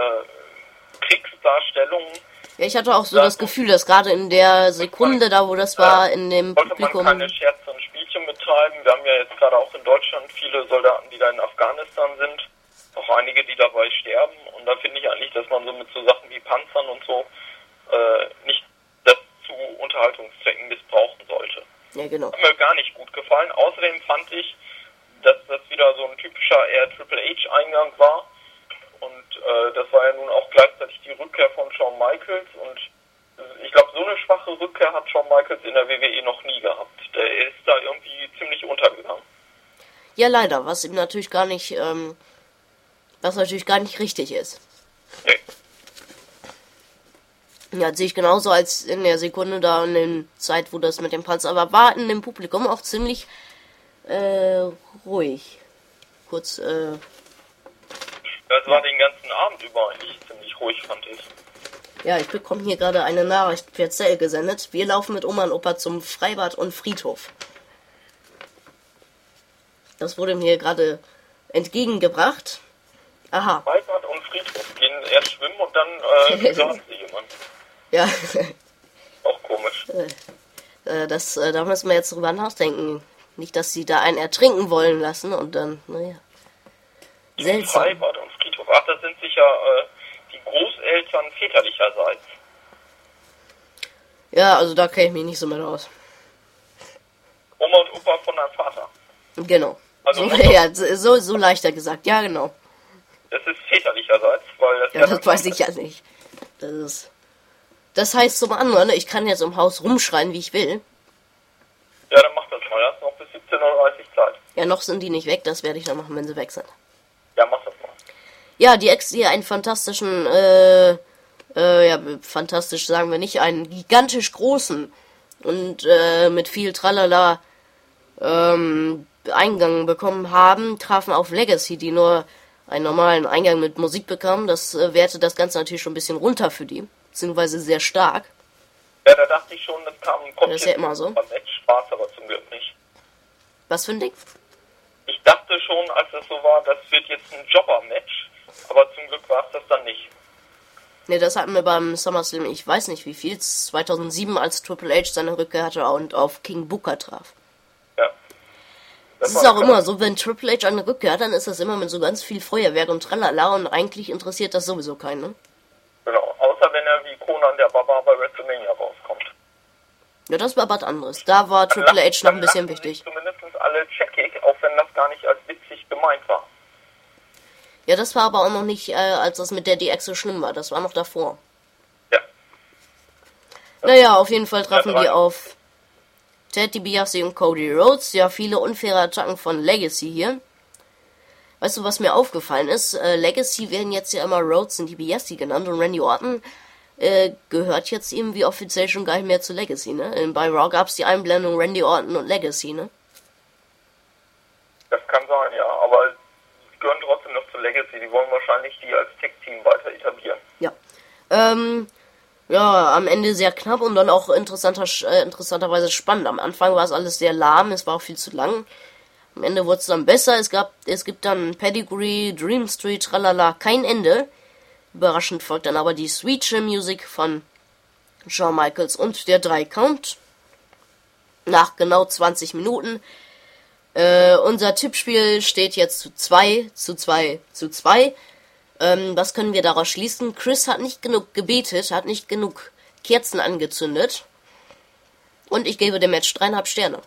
äh, Kriegsdarstellung Ja, ich hatte auch so das Gefühl, dass gerade in der Sekunde da, wo das war, in dem wollte man Publikum... keine Scherze und Spielchen betreiben. Wir haben ja jetzt gerade auch in Deutschland viele Soldaten, die da in Afghanistan sind. Auch einige, die dabei sterben. Und da finde ich eigentlich, dass man so mit so Sachen wie Panzern und so äh, nicht das zu Unterhaltungszwecken missbrauchen sollte. Ja, genau. Hat mir gar nicht gut gefallen. Außerdem fand ich, dass das wieder so ein typischer eher Triple H-Eingang war. Und äh, das war ja nun auch gleichzeitig die Rückkehr von Shawn Michaels. Und ich glaube, so eine schwache Rückkehr hat Shawn Michaels in der W W E noch nie gehabt. Der ist da irgendwie ziemlich untergegangen. Ja, leider, was ihm natürlich gar nicht, ähm, was natürlich gar nicht richtig ist. Nee. Ja, sehe ich genauso als in der Sekunde da in der Zeit, wo das mit dem Panzer war, war in dem Publikum auch ziemlich äh, ruhig. Kurz, äh, Das war den ganzen Abend über eigentlich ziemlich ruhig, fand ich. ja, ich bekomme hier gerade eine Nachricht per Zell gesendet. Wir laufen mit Oma und Opa zum Freibad und Friedhof. Das wurde mir gerade entgegengebracht. Aha. Freibad und Friedhof gehen erst schwimmen und dann äh, begraben sie jemanden. Ja, Auch komisch. äh, das, äh, da müssen wir jetzt drüber nachdenken. Nicht, dass sie da einen ertrinken wollen lassen und dann, naja. Seltsam. Freibad und Friedhof. Ach, das sind sicher äh, die Großeltern väterlicherseits. Ja, also da kenne ich mich nicht so mit aus. Oma und Opa von deinem Vater. Genau. Also So, Mutter- ja, so, so leichter gesagt. Ja, genau. Das ist väterlicherseits, weil das Ja, das weiß ich ja nicht. Das ist. Das heißt zum anderen, ich kann jetzt im Haus rumschreien, wie ich will. Ja, dann mach das mal. Du hast noch bis siebzehn Uhr dreißig Zeit. Ja, noch sind die nicht weg, das werde ich noch machen, wenn sie weg sind. Ja, mach das mal. Ja, die Ex hier einen fantastischen, äh, äh, ja, fantastisch sagen wir nicht, einen gigantisch großen und äh, mit viel Tralala ähm, Eingang bekommen haben, trafen auf Legacy, die nur einen normalen Eingang mit Musik bekamen. Das äh, wertet das Ganze natürlich schon ein bisschen runter für die, beziehungsweise sehr stark. Ja, da dachte ich schon, das kam kommt das ist ja immer so. Match, Spaß, aber zum Glück nicht. Was für ein Ding? Ich dachte schon, als es so war, das wird jetzt ein Jobber-Match, aber zum Glück war es das dann nicht. Ne, das hatten wir beim SummerSlam, ich weiß nicht wie viel, zweitausendsieben, als Triple H seine Rückkehr hatte und auf King Booker traf. Ja. Das, das ist auch immer so, wenn Triple H eine Rückkehr hat, dann ist das immer mit so ganz viel Feuerwerk und Tralala und eigentlich interessiert das sowieso keinen, ne? Genau, außer wenn er wie Conan der Barbar bei WrestleMania rauskommt. Ja, das war was anderes. Da war Dann Triple lachen- H noch ein dann bisschen lachen wichtig. sich zumindest alle checkig, auch wenn das gar nicht als witzig gemeint war. Ja, das war aber auch noch nicht, äh, als das mit der D X so schlimm war. Das war noch davor. Ja. Naja, auf jeden Fall trafen Ja, die drei. auf Ted DiBiase und Cody Rhodes. Ja, viele unfaire Attacken von Legacy hier. Weißt du, was mir aufgefallen ist? Äh, Legacy werden jetzt ja immer Rhodes und DiBiase genannt und Randy Orton äh, gehört jetzt irgendwie offiziell schon gar nicht mehr zu Legacy, ne? In, bei Raw gab's die Einblendung Randy Orton und Legacy, ne? Das kann sein, ja, aber sie gehören trotzdem noch zu Legacy. Die wollen wahrscheinlich die als Tech-Team weiter etablieren. Ja. Ähm, ja, am Ende sehr knapp und dann auch interessanter, äh, interessanterweise spannend. Am Anfang war es alles sehr lahm, es war auch viel zu lang. Am Ende wurde es dann besser. Es gab, es gibt dann Pedigree, Dream Street, tralala, kein Ende. Überraschend folgt dann aber die Sweet Chin Music von Shawn Michaels und der drei Count. Nach genau zwanzig Minuten. Äh, unser Tippspiel steht jetzt zu zwei, zu zwei, zu zwei. Ähm, was können wir daraus schließen? Chris hat nicht genug gebetet, hat nicht genug Kerzen angezündet. Und ich gebe dem Match dreieinhalb Sterne.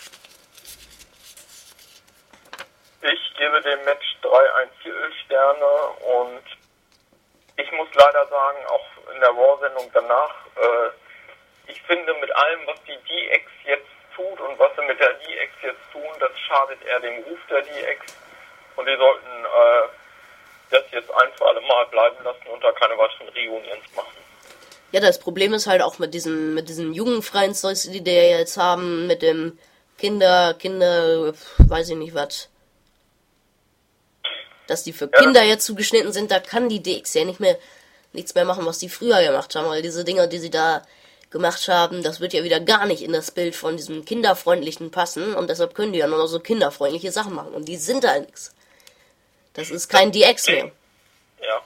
Ich gebe dem Match drei ein Viertel Sterne und ich muss leider sagen, auch in der Raw-Sendung danach, äh, ich finde mit allem, was die D X jetzt tut und was sie mit der D X jetzt tun, das schadet eher dem Ruf der D X und die sollten äh, das jetzt ein für alle Mal bleiben lassen und da keine weiteren Reunions machen. Ja, das Problem ist halt auch mit diesen, mit diesen jugendfreien Zeugs, die die ja jetzt haben, mit dem Kinder, Kinder, weiß ich nicht was. Dass die für Ja. Kinder jetzt zugeschnitten sind, da kann die D X ja nicht mehr, nichts mehr machen, was die früher gemacht haben, weil diese Dinger, die sie da gemacht haben, das wird ja wieder gar nicht in das Bild von diesem Kinderfreundlichen passen und deshalb können die ja nur noch so kinderfreundliche Sachen machen und die sind halt nix. Das ist kein D X mehr. Ja.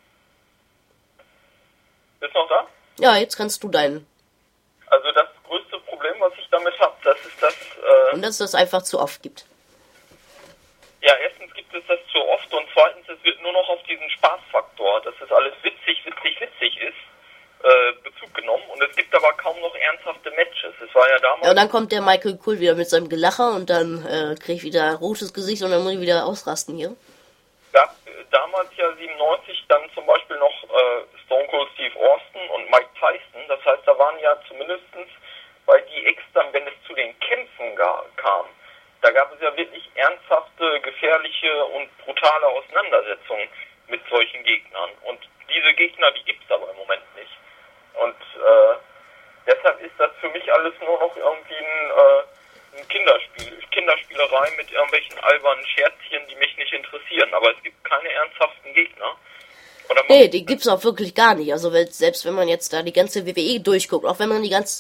Bist du noch da? Ja, jetzt kannst du deinen. Also das größte Problem, was ich damit habe, das ist das, äh, Und dass es das einfach zu oft gibt. ja, erstens gibt es das zu oft und zweitens, es wird nur noch auf diesen Spaßfaktor, dass es alles witzig, witzig, witzig ist, äh, Bezug genommen und es gibt aber kaum noch ernsthafte Matches. Es war ja damals... Ja, und dann kommt der Michael Cole wieder mit seinem Gelacher und dann äh, krieg ich wieder ein rotes Gesicht und dann muss ich wieder ausrasten hier. gab äh, damals ja siebenundneunzig dann zum Beispiel noch äh, Stone Cold Steve Austin und Mike Tyson. Das heißt, da waren ja zumindestens bei D X dann, wenn es zu den Kämpfen ga- kam, da gab es ja wirklich ernsthafte, gefährliche und brutale Auseinandersetzungen mit solchen Gegnern. Und diese Gegner, die gibt es aber im Moment nicht. Und äh, deshalb ist das für mich alles nur noch irgendwie ein... Äh, ein Kinderspiel, Kinderspielerei mit irgendwelchen albernen Scherzchen, die mich nicht interessieren. Aber es gibt keine ernsthaften Gegner. Oder man- Nee, die gibt's auch wirklich gar nicht. Also weil, selbst wenn man jetzt da die ganze W W E durchguckt, auch wenn man die ganze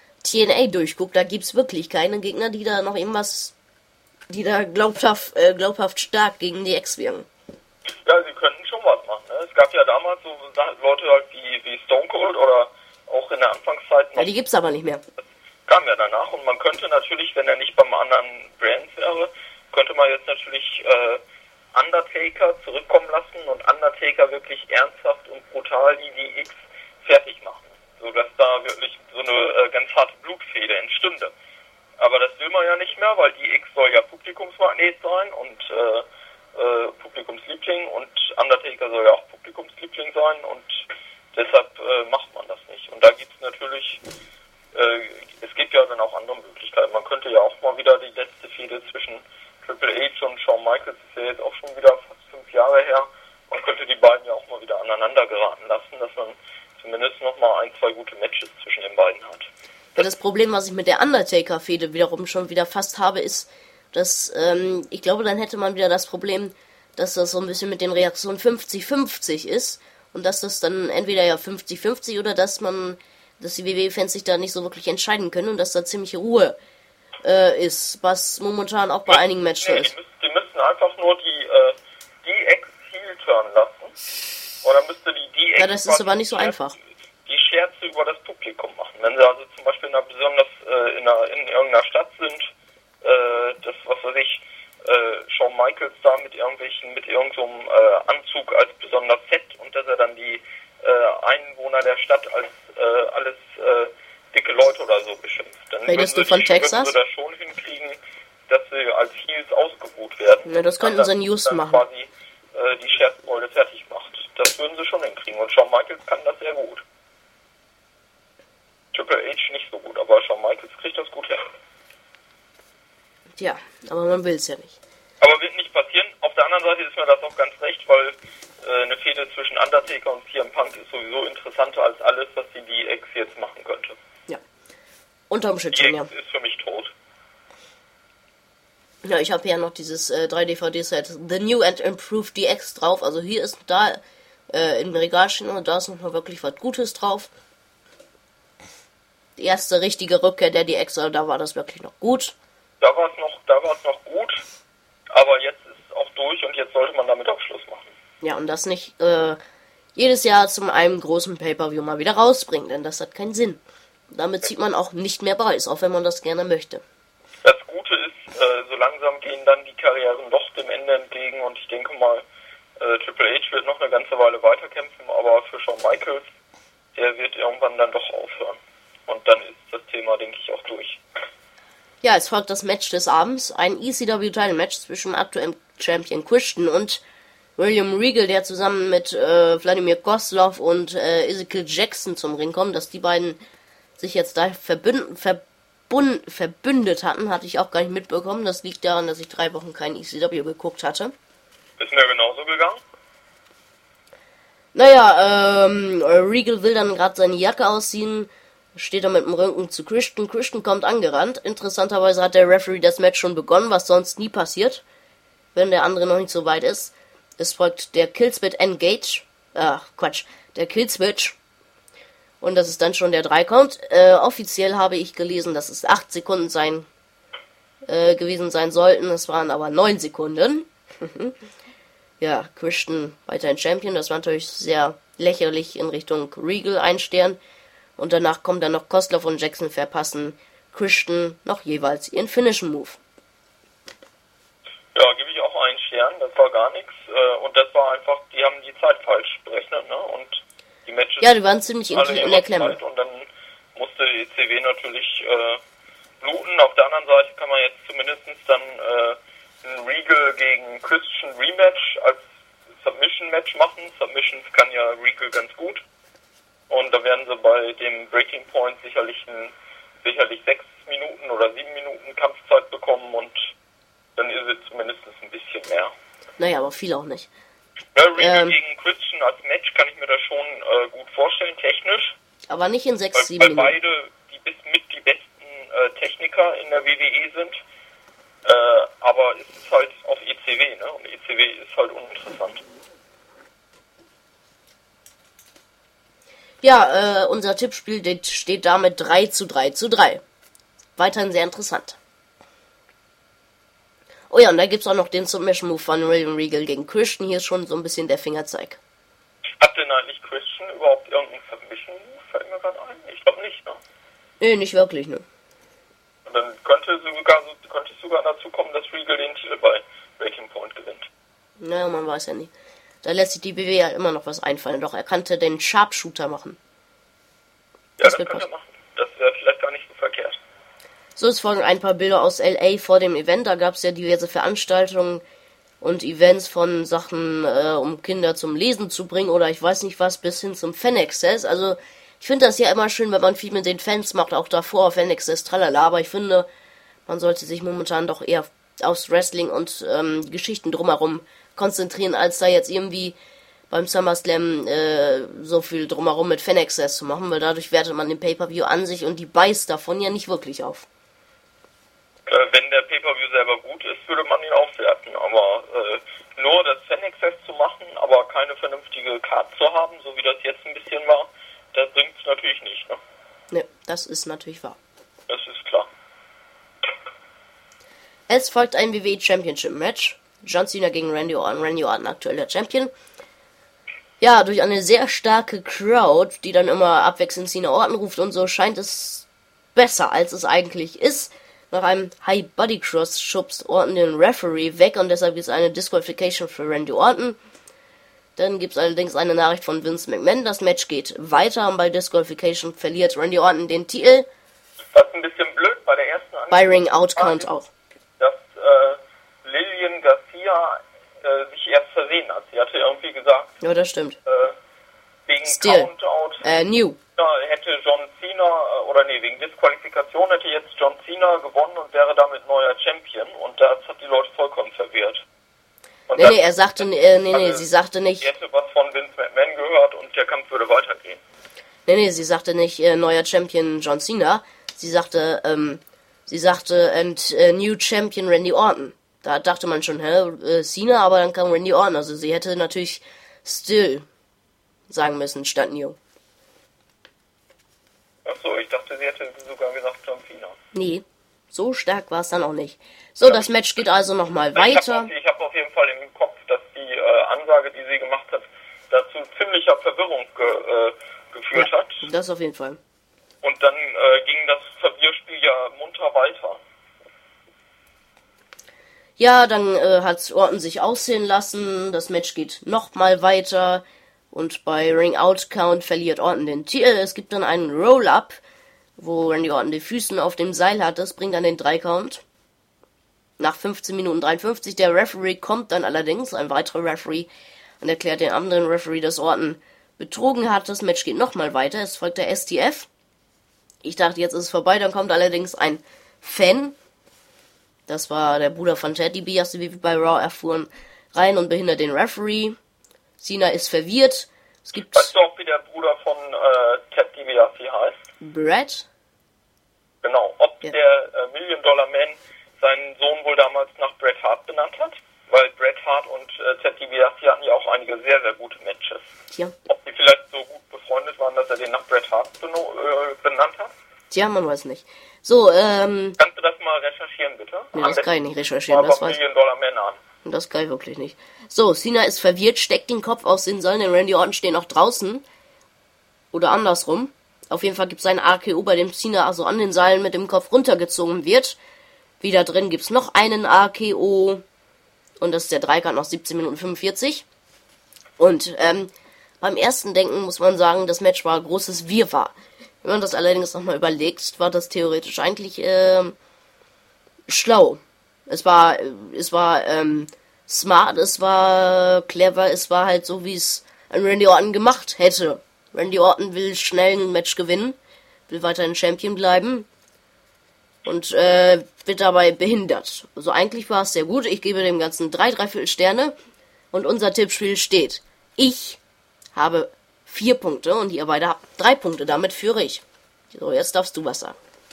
T N A durchguckt, da gibt's wirklich keine Gegner, die da noch irgendwas, die da glaubhaft, äh, glaubhaft stark gegen die X wirken. Ja, sie könnten schon was machen. Ne? Es gab ja damals so Sa- Leute halt wie, wie Stone Cold oder auch in der Anfangszeit noch. Ja, die gibt's aber nicht mehr. Kam ja danach und man könnte natürlich, wenn er nicht beim anderen Brand wäre, könnte man jetzt natürlich äh, Undertaker zurückkommen lassen und Undertaker wirklich ernsthaft und brutal die D X fertig machen, sodass da wirklich so eine äh, ganz harte Blutfehde entstünde. Aber das will man ja nicht mehr, weil D X soll ja Publikumsmagnet sein und äh, äh, Publikumsliebling und Undertaker soll ja auch Publikumsliebling sein und deshalb äh, macht man das nicht. Und da gibt es natürlich Äh, es gibt ja dann auch andere Möglichkeiten. Man könnte ja auch mal wieder die letzte Fehde zwischen Triple H und Shawn Michaels, ist ja jetzt auch schon wieder fast fünf Jahre her, man könnte die beiden ja auch mal wieder aneinander geraten lassen, dass man zumindest noch mal ein, zwei gute Matches zwischen den beiden hat. Ja, das Problem, was ich mit der Undertaker-Fehde wiederum schon wieder fast habe, ist, dass, ähm, ich glaube, dann hätte man wieder das Problem, dass das so ein bisschen mit den Reaktionen fünfzig fünfzig ist und dass das dann entweder ja fünfzig fünfzig oder dass man, dass die W W E-Fans sich da nicht so wirklich entscheiden können und dass da ziemliche Ruhe äh, ist, was momentan auch bei ja, einigen Matches nee, ist. Die müssen, die müssen einfach nur die äh, D X heel turn lassen. Oder müsste die D X Ja, das ist aber nicht so einfach. Die Scherze über das Publikum machen. Wenn sie also zum Beispiel in einer besonders äh, in, einer, in irgendeiner Stadt sind, äh, das, was weiß ich, äh, Shawn Michaels da mit irgendwelchen, mit irgendeinem so äh, Anzug als besonders fett und dass er dann die äh, Einwohner der Stadt als äh, alles äh, dicke Leute oder so beschimpft. Dann Redest du würden von sie, Texas? würden sie das schon hinkriegen, dass sie als Heels ausgebuht werden. Ja, das könnten sie in Houston machen. Quasi äh, die Scherzbeule fertig macht. Das würden sie schon hinkriegen. Und Shawn Michaels kann das sehr gut. Triple H nicht so gut, aber Shawn Michaels kriegt das gut hin. Tja, aber man will es ja nicht. Aber wird nicht passieren. Auf der anderen Seite ist mir das auch ganz recht, weil äh, eine Fehde zwischen Undertaker und C M Punk ist sowieso interessanter als alles, was die D X jetzt machen könnte. Ja. Unterm D Schützchen, ja. X ist für mich tot. Ja, ich habe ja noch dieses äh, drei D V D-Set The New and Improved D X drauf. Also hier ist da äh, im Regalchen und da ist noch mal wirklich was Gutes drauf. Die erste richtige Rückkehr der D X, also da war das wirklich noch gut. Da war es noch, da war es noch gut, aber jetzt ist es auch durch und jetzt sollte man damit auch Schluss machen. Ja, und das nicht äh, jedes Jahr zum einem großen Pay-Per-View mal wieder rausbringen, denn das hat keinen Sinn. Damit zieht man auch nicht mehr Preis, auch wenn man das gerne möchte. Das Gute ist, äh, so langsam gehen dann die Karrieren doch dem Ende entgegen und ich denke mal, äh, Triple H wird noch eine ganze Weile weiterkämpfen, aber für Shawn Michaels, der wird irgendwann dann doch aufhören. Und dann ist das Thema, denke ich, auch durch. Ja, es folgt das Match des Abends, ein E C W-Title-Match zwischen aktuellem Champion Christian und William Regal, der zusammen mit äh, Wladimir Kozlov und äh, Ezekiel Jackson zum Ring kommt. Dass die beiden sich jetzt da verbünd, verbund, verbündet hatten, hatte ich auch gar nicht mitbekommen. Das liegt daran, dass ich drei Wochen kein E C W geguckt hatte. Ist mir genauso gegangen? Naja, ähm, Regal will dann gerade seine Jacke ausziehen, steht er mit dem Rücken zu Christian. Christian kommt angerannt. Interessanterweise hat der Referee das Match schon begonnen, was sonst nie passiert, wenn der andere noch nicht so weit ist. Es folgt der Killswitch Engage. Ach, Quatsch. Der Killswitch. Und dass es dann schon der drei kommt. Äh, offiziell habe ich gelesen, dass es acht Sekunden sein äh, gewesen sein sollten. Es waren aber neun Sekunden. Ja, Christian weiterhin Champion. Das war natürlich sehr lächerlich in Richtung Regal, ein Stern. Und danach kommen dann noch Kozlov und Jackson, verpassen Christian noch jeweils ihren Finishing Move. Ja, gebe ich auch einen Stern, das war gar nichts. Und das war einfach, die haben die Zeit falsch berechnet, ne? Und die Matches. Ja, die waren ziemlich in, in der Klemme. Und dann musste die E C W natürlich äh, bluten. Auf der anderen Seite kann man jetzt zumindest dann äh, ein Regal gegen Christian Rematch als Submission-Match machen. Submissions kann ja Regal ganz gut. Und da werden sie bei dem Breaking Point sicherlich ein, sicherlich sechs Minuten oder sieben Minuten Kampfzeit bekommen und dann ist es zumindest ein bisschen mehr. Naja, aber viel auch nicht. Ja, Regal ähm, gegen Christian als Match kann ich mir das schon äh, gut vorstellen, technisch. Aber nicht in sechs, weil, sieben weil Minuten. beide die bis mit die besten äh, Techniker in der W W E sind. Äh, aber es ist halt auf E C W, ne? Und E C W ist halt uninteressant. Ja, äh, unser Tippspiel steht damit drei zu drei zu drei. Weiterhin sehr interessant. Oh ja, und da gibt's auch noch den Submission Move von William Regal gegen Christian. Hier ist schon so ein bisschen der Fingerzeig. Hat denn eigentlich Christian überhaupt irgendeinen Submission Move? Fällt mir gerade ein? Ich glaube nicht, ne? Nee, nicht wirklich, ne. Und dann könnte sogar, könnte es sogar dazu kommen, dass Regal den Titel bei Breaking Point gewinnt. Naja, man weiß ja nicht. Da lässt sich die B W ja immer noch was einfallen. Doch er kannte den Sharpshooter machen. Ja, das, das könnte er machen. Das wäre vielleicht gar nicht so verkehrt. So, es folgen ein paar Bilder aus L A vor dem Event. Da gab es ja diverse Veranstaltungen und Events von Sachen, äh, um Kinder zum Lesen zu bringen oder ich weiß nicht was, bis hin zum Fan-Access. Also, ich finde das ja immer schön, wenn man viel mit den Fans macht, auch davor, Fan-Access, tralala. Aber ich finde, man sollte sich momentan doch eher aufs Wrestling und ähm, Geschichten drumherum konzentrieren, als da jetzt irgendwie beim SummerSlam äh, so viel drumherum mit Fan-Access zu machen, weil dadurch wertet man den Pay-Per-View an sich und die beißt davon ja nicht wirklich auf. Äh, wenn der Pay-Per-View selber gut ist, würde man ihn aufwerten. Aber äh, nur das Fan-Access zu machen, aber keine vernünftige Card zu haben, so wie das jetzt ein bisschen war, das bringt es natürlich nicht. Ne? Ne, das ist natürlich wahr. Das ist klar. Es folgt ein W W E Championship Match. John Cena gegen Randy Orton. Randy Orton aktueller Champion. Ja, durch eine sehr starke Crowd, die dann immer abwechselnd Cena Orton ruft und so, scheint es besser, als es eigentlich ist. Nach einem High Body Cross schubst Orton den Referee weg und deshalb gibt es eine Disqualification für Randy Orton. Dann gibt es allerdings eine Nachricht von Vince McMahon. Das Match geht weiter und bei Disqualification verliert Randy Orton den Titel. Was ein bisschen blöd bei der ersten Ansicht bei Ring Out Count auch. Dass äh, Lillian Garcia äh, sich erst versehen hat. Sie hatte irgendwie gesagt, ja, das stimmt. Äh, wegen Still. Countout Äh, New. hätte John Cena, äh, oder nee, wegen Disqualifikation hätte jetzt John Cena gewonnen und wäre damit neuer Champion und das hat die Leute vollkommen verwirrt. Und Nee, nee, er sagte, äh, nee, nee, hatte- sie sagte nicht, Sie hätte was von Vince McMahon gehört und der Kampf würde weitergehen. nee, nee, sie sagte nicht, äh, neuer Champion John Cena. Sie sagte, ähm, sie sagte, and äh, New Champion Randy Orton. Da dachte man schon, hä, äh, Cena, aber dann kam Randy Orton. Also sie hätte natürlich Still sagen müssen, statt New. Achso, ich dachte, sie hätte sogar gesagt John Cena. Nee, so stark war es dann auch nicht. So, das Match geht also nochmal Ich weiter. habe auf, hab auf jeden Fall im Kopf, dass die äh, Ansage, die sie gemacht hat, dazu ziemlicher Verwirrung ge, äh, geführt Ja, hat. das auf jeden Fall. Und dann äh, ging das Verwirrspiel ja munter weiter. Ja, dann äh, hat Orton sich aussehen lassen. Das Match geht nochmal weiter. Und bei Ring Out Count verliert Orton den Titel. Es gibt dann einen Roll-Up, wo Randy Orton die Füße auf dem Seil hat. Das bringt dann den drei Count. Nach fünfzehn Minuten dreiundfünfzig. Der Referee kommt dann allerdings, ein weiterer Referee, und erklärt den anderen Referee, dass Orton betrogen hat. Das Match geht nochmal weiter. Es folgt der S T F. Ich dachte, jetzt ist es vorbei. Dann kommt allerdings ein Fan. Das war der Bruder von Ted DiBiase, wie wir bei Raw erfuhren, rein und behindert den Referee. Cena ist verwirrt. Es gibt Weißt du auch, wie der Bruder von äh, Ted DiBiase heißt? Brad. Genau. Ob Ja. der äh, Million Dollar Man seinen Sohn wohl damals nach Bret Hart benannt hat? Weil Bret Hart und äh, Ted DiBiase hatten ja auch einige sehr, sehr gute Matches. Tja, Ob die vielleicht so gut befreundet waren, dass er den nach Bret Hart beno- äh, benannt hat? tja, man weiß nicht. So, ähm, Kannst du das mal recherchieren, bitte? nee, Am das kann ich besten nicht recherchieren, mal das beim weiß Million Dollar Man an. Das kann ich wirklich nicht. So, Cena ist verwirrt, steckt den Kopf aus den Seilen, denn Randy Orton steht noch draußen. Oder andersrum. Auf jeden Fall gibt es einen R K O, bei dem Cena also an den Seilen mit dem Kopf runtergezogen wird. Wieder drin gibt es noch einen R K O. Und das ist der Dreikampf nach siebzehn Minuten fünfundvierzig. Und ähm, beim ersten Denken muss man sagen, das Match war großes Wirrwarr. Wenn man das allerdings nochmal überlegt, war das theoretisch eigentlich ähm, schlau. Es war, es war ähm, smart, es war clever, es war halt so, wie es ein Randy Orton gemacht hätte. Randy Orton will schnell ein Match gewinnen, will weiterhin Champion bleiben und äh, wird dabei behindert. Also eigentlich war es sehr gut. Ich gebe dem Ganzen drei, dreiviertel Sterne und unser Tippspiel steht. Ich habe vier Punkte und ihr beide habt drei Punkte. Damit führe ich. So, jetzt darfst du was sagen.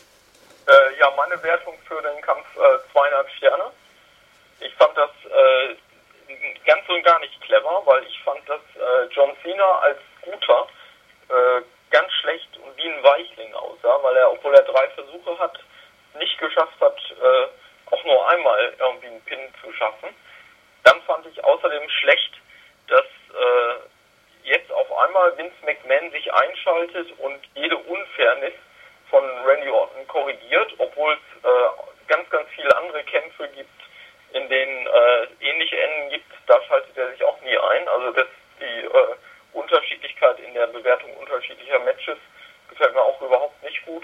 Äh, ja, meine Wertung für den Kampf äh, zweieinhalb Sterne. Ich fand das äh, ganz und gar nicht clever, weil ich fand, dass äh, John Cena als Guter äh, ganz schlecht und wie ein Weichling aussah, weil er, obwohl er drei Versuche hat, nicht geschafft hat, äh, auch nur einmal irgendwie einen Pin zu schaffen. Dann fand ich außerdem schlecht, dass äh, jetzt auf einmal Vince McMahon sich einschaltet und jede Unfairness von Randy Orton korrigiert, obwohl es äh, ganz, ganz viele andere Kämpfe gibt, in denen äh, ähnliche Enden gibt. Da schaltet er sich auch nie ein. Also das, die äh, Unterschiedlichkeit in der Bewertung unterschiedlicher Matches gefällt mir auch überhaupt nicht gut.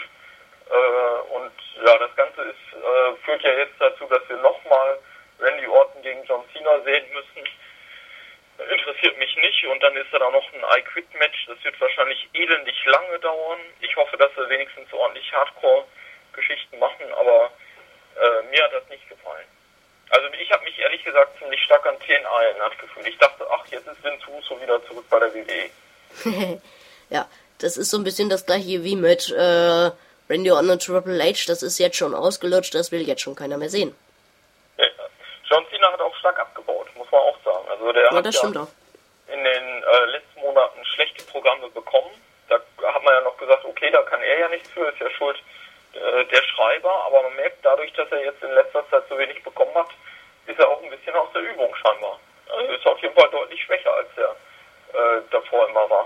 Äh, und ja, das Ganze ist, äh, führt ja jetzt dazu, dass wir nochmal Randy Orton gegen John Cena sehen müssen. Interessiert mich nicht. Und dann ist da noch ein I-Quit-Match. Das wird wahrscheinlich elendig lange dauern. Ich hoffe, dass wir wenigstens ordentlich Hardcore-Geschichten machen, aber äh, mir hat das nicht gefallen. Also ich habe mich ehrlich gesagt ziemlich stark an T N A erinnert gefühlt. Ich dachte, ach, jetzt ist Vince Russo wieder zurück bei der W W E. Ja, das ist so ein bisschen das gleiche wie mit äh, Randy Orton und Triple H, das ist jetzt schon ausgelutscht, das will jetzt schon keiner mehr sehen. Ja, John Cena hat auch stark abgebaut, muss man auch sagen. Also der Ja, hat das ja stimmt auch. in den äh, letzten Monaten schlechte Programme bekommen. Da hat man ja noch gesagt, okay, da kann er ja nichts für, ist ja schuld äh, der Schreiber, aber man merkt dadurch, dass er jetzt in letzter Zeit so wenig bekommen hat, ist er auch ein bisschen aus der Übung scheinbar. Also ist auf jeden Fall deutlich schwächer, als er äh, davor immer war.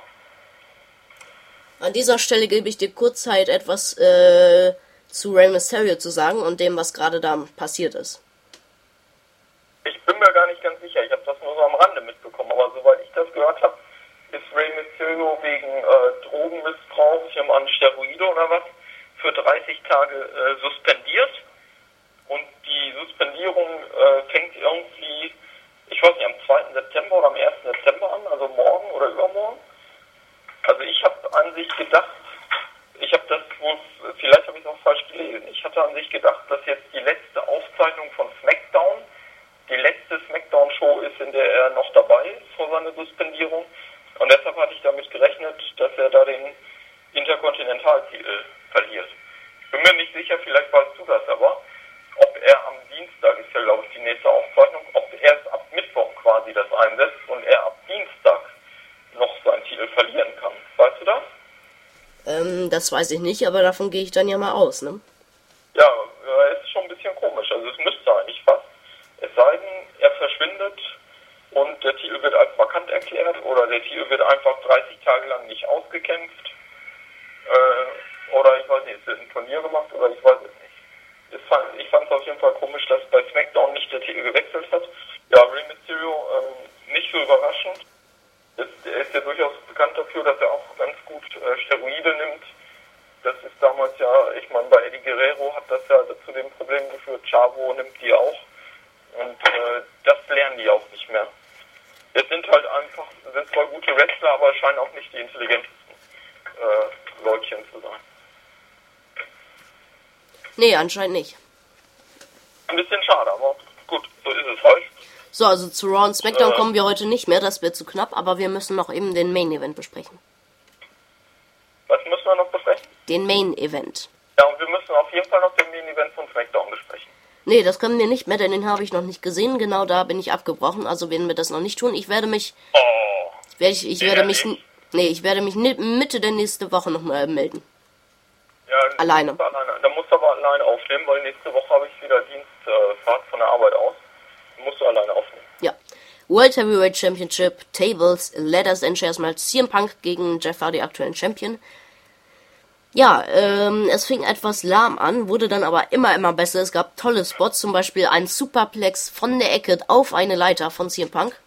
An dieser Stelle gebe ich dir kurz Zeit, etwas äh, zu Rey Mysterio zu sagen und dem, was gerade da passiert ist. Ich bin mir gar nicht ganz sicher, ich habe das nur so am Rande mitbekommen, aber soweit ich das gehört habe, ist Rey Mysterio wegen äh, Drogenmissbrauch, ich nehme an Steroide oder was, für dreißig Tage äh, suspendiert. Und die Suspendierung äh, fängt irgendwie, ich weiß nicht, am zweiten September oder am ersten Dezember an, also morgen oder übermorgen. Also ich habe an sich gedacht, ich habe das wohl, vielleicht habe ich es auch falsch gelesen, ich hatte an sich gedacht, dass jetzt die letzte Aufzeichnung von SmackDown, die letzte SmackDown-Show ist, in der er noch dabei ist vor seiner Suspendierung. Und deshalb hatte ich damit gerechnet, dass er da den Interkontinentaltitel verliert. Ich bin mir nicht sicher, vielleicht weißt du das aber, ob er am Dienstag, ist ja glaube ich die nächste Aufzeichnung, ob er es ab Mittwoch quasi das einsetzt und er ab Dienstag noch seinen Titel verlieren kann. Weißt du das? Ähm, das weiß ich nicht, aber davon gehe ich dann ja mal aus, ne? Ja, es ist schon ein bisschen komisch. Also es müsste eigentlich fast. Es sei denn, er verschwindet und der Titel wird als vakant erklärt oder der Titel wird einfach dreißig Tage lang nicht ausgekämpft. Äh, oder ich weiß nicht, es wird ein Turnier gemacht oder ich weiß es nicht. Es fand, ich fand es auf jeden Fall komisch, dass bei SmackDown nicht der Titel gewechselt hat. Ja, Rey Mysterio ähm, nicht so überraschend. Ist, er ist ja durchaus bekannt dafür, dass er auch ganz gut äh, Steroide nimmt. Das ist damals ja, ich meine, bei Eddie Guerrero hat das ja zu dem Problem geführt. Chavo nimmt die auch. Und äh, das lernen die auch nicht mehr. Es sind halt einfach, sind zwar gute Wrestler, aber scheinen auch nicht die intelligentesten äh, Leutchen zu sein. Nee, anscheinend nicht. Ein bisschen schade, aber gut, so ist es halt. So, also zu Raw und SmackDown äh, kommen wir heute nicht mehr, das wird zu knapp, aber wir müssen noch eben den Main Event besprechen. Was müssen wir noch besprechen? Den Main Event. Ja, und wir müssen auf jeden Fall noch den Main Event von SmackDown besprechen. Nee, das können wir nicht mehr, denn den habe ich noch nicht gesehen. Genau da bin ich abgebrochen, also werden wir das noch nicht tun. Ich werde mich... Oh. Werde ich, ich werde mich... Nee, ich werde mich Mitte der nächsten Woche nochmal melden. Ja, alleine. alleine. Da musst du aber alleine aufnehmen, weil nächste Woche habe ich wieder Dienstfahrt äh, von der Arbeit aus. Musst du alleine aufnehmen. Ja. World Heavyweight Championship, Tables, Ladders and Chairs mal C M Punk gegen Jeff Hardy, aktuellen Champion. Ja, ähm, es fing etwas lahm an, wurde dann aber immer, immer besser. Es gab tolle Spots, zum Beispiel ein Superplex von der Ecke auf eine Leiter von C M Punk.